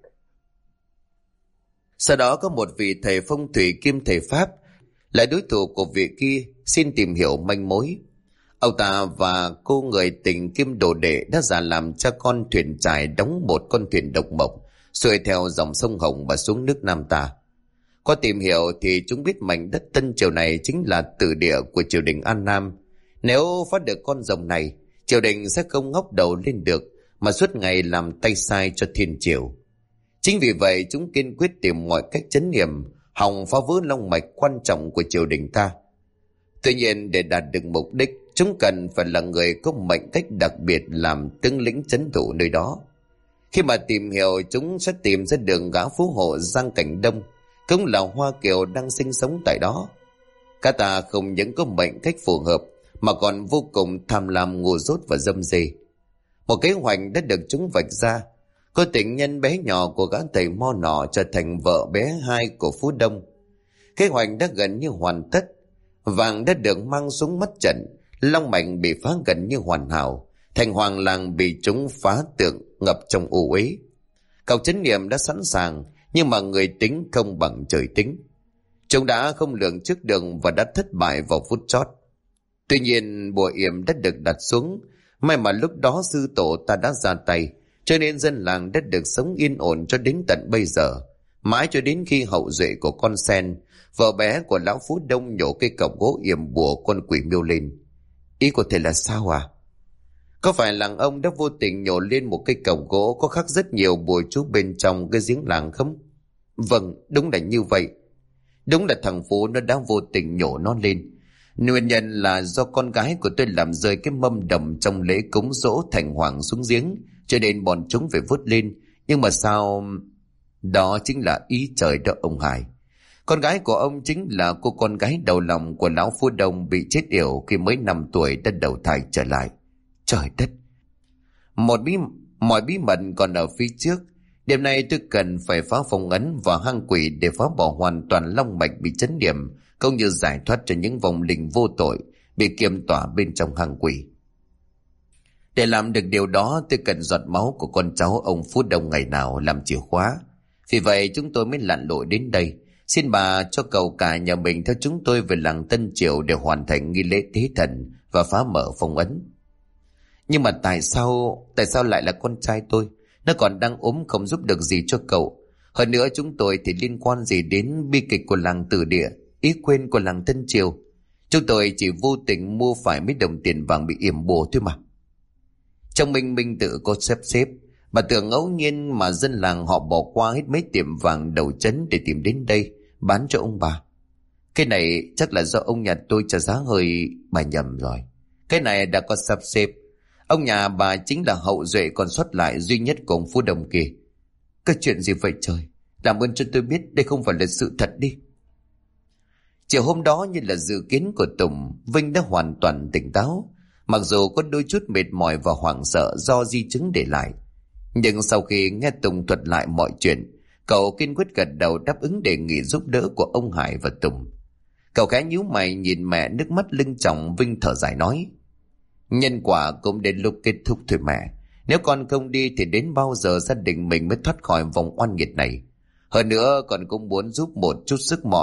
Sau đó có một vị thầy phong thủy kiêm thầy pháp, lại đối thủ của vị kia, xin tìm hiểu manh mối. Ông ta và cô người tình kiêm đồ đệ đã giả làm cha con thuyền trài đóng một con thuyền độc mộc, xuôi theo dòng sông Hồng và xuống nước Nam ta. Qua tìm hiểu thì chúng biết mảnh đất Tân Triều này chính là tử địa của triều đình An Nam. Nếu phát được con rồng này, triều đình sẽ không ngóc đầu lên được, mà suốt ngày làm tay sai cho thiên triều. Chính vì vậy chúng kiên quyết tìm mọi cách trấn yểm, hòng phá vỡ long mạch quan trọng của triều đình ta. Tuy nhiên để đạt được mục đích, chúng cần phải là người có mệnh cách đặc biệt làm tướng lĩnh trấn thủ nơi đó. Khi mà tìm hiểu, chúng sẽ tìm ra đường gã phú hộ Giang Cảnh Đông, cũng là Hoa Kiều đang sinh sống tại đó. Cả ta không những có mệnh cách phù hợp, mà còn vô cùng tham lam, ngu dốt và dâm dê. Một kế hoạch đã được chúng vạch ra. Cô tình nhân bé nhỏ của gã thầy mo nọ trở thành vợ bé hai của Phú Đông. Kế hoạch đã gần như hoàn tất. Vàng đã được mang xuống mắt trận, long mạch bị phá gần như hoàn hảo, thành hoàng làng bị chúng phá tượng ngập trong u uế. Cọc chấn niệm đã sẵn sàng, nhưng mà người tính không bằng trời tính. Chúng đã không lường trước đường và đã thất bại vào phút chót. Tuy nhiên bùa yểm đã được đặt xuống. May mà lúc đó sư tổ ta đã ra tay, cho nên dân làng đã được sống yên ổn cho đến tận bây giờ. Mãi cho đến khi hậu duệ của con sen, vợ bé của lão Phú Đông, nhổ cây cọc gỗ yểm bùa con quỷ miêu lên. Ý của thầy là sao à? Có phải làng ông đã vô tình nhổ lên một cây cọc gỗ có khắc rất nhiều bùa chú bên trong cái giếng làng không? Vâng, đúng là như vậy. Đúng là thằng Phú nó đã vô tình nhổ nó lên. Nguyên nhân là do con gái của tôi làm rơi cái mâm đồng trong lễ cúng dỗ thành hoàng xuống giếng, cho nên bọn chúng phải vớt lên. Nhưng mà sao... Đó chính là ý trời đó ông Hải. Con gái của ông chính là cô con gái đầu lòng của lão Phú Đông bị chết yểu khi mới 5 tuổi đã đầu thai trở lại. Trời đất! Mọi bí mật còn ở phía trước. Đêm nay tôi cần phải phá phong ấn và hang quỷ để phá bỏ hoàn toàn long mạch bị chấn điểm, cũng như giải thoát cho những vong linh vô tội bị kiềm tỏa bên trong hang quỷ. Để làm được điều đó, tôi cần giọt máu của con cháu ông Phú Đông ngày nào làm chìa khóa. Vì vậy chúng tôi mới lặn lội đến đây. Xin bà cho cầu cả nhà mình theo chúng tôi về làng Tân Triều để hoàn thành nghi lễ tế thần và phá mở phong ấn. Nhưng mà tại sao lại là con trai tôi? Nó còn đang ốm, không giúp được gì cho cậu. Hơn nữa chúng tôi thì liên quan gì đến bi kịch của làng Tử Địa, ý quên của làng Tân Triều? Chúng tôi chỉ vô tình mua phải mấy đồng tiền vàng bị yểm bùa thôi mà. Trong Minh tự có xếp, bà tưởng ngẫu nhiên mà dân làng họ bỏ qua hết mấy tiệm vàng đầu trấn để tìm đến đây bán cho ông bà. Cái này chắc là do ông nhà tôi trả giá hơi, bà nhầm rồi. Cái này đã có sắp xếp. Ông nhà bà chính là hậu duệ còn sót lại duy nhất của ông Phú Đông kia. Cái chuyện gì vậy trời? Làm ơn cho tôi biết đây không phải là sự thật đi. Chiều hôm đó, như là dự kiến của Tùng, Vinh đã hoàn toàn tỉnh táo. Mặc dù có đôi chút mệt mỏi và hoảng sợ do di chứng để lại, nhưng sau khi nghe Tùng thuật lại mọi chuyện, cậu kiên quyết gật đầu đáp ứng đề nghị giúp đỡ của ông Hải và Tùng. Cậu khẽ nhíu mày nhìn mẹ, nước mắt lưng tròng. Vinh thở dài nói: Nhân quả cũng đến lúc kết thúc thôi mẹ. Nếu con không đi thì đến bao giờ gia đình mình mới thoát khỏi vòng oan nghiệt này? Hơn nữa con cũng muốn giúp một chút sức mọn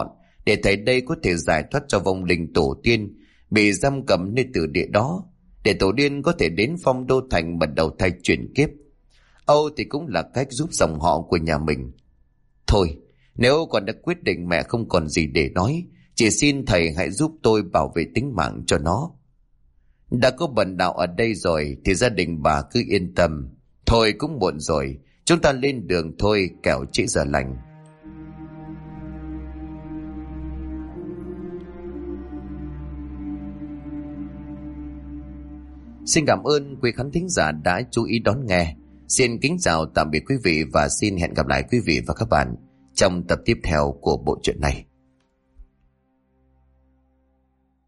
để thầy đây có thể giải thoát cho vong linh tổ tiên bị giam cầm nơi tử địa đó, để tổ tiên có thể đến Phong Đô Thành mà đầu thai chuyển kiếp. Âu thì cũng là cách giúp dòng họ của nhà mình. Thôi, nếu con đã quyết định mẹ không còn gì để nói, chỉ xin thầy hãy giúp tôi bảo vệ tính mạng cho nó. Đã có bần đạo ở đây rồi thì gia đình bà cứ yên tâm. Thôi cũng muộn rồi, chúng ta lên đường thôi, kẻo trễ giờ lành. Xin cảm ơn quý khán thính giả đã chú ý đón nghe. Xin kính chào tạm biệt quý vị và xin hẹn gặp lại quý vị và các bạn trong tập tiếp theo của bộ truyện này.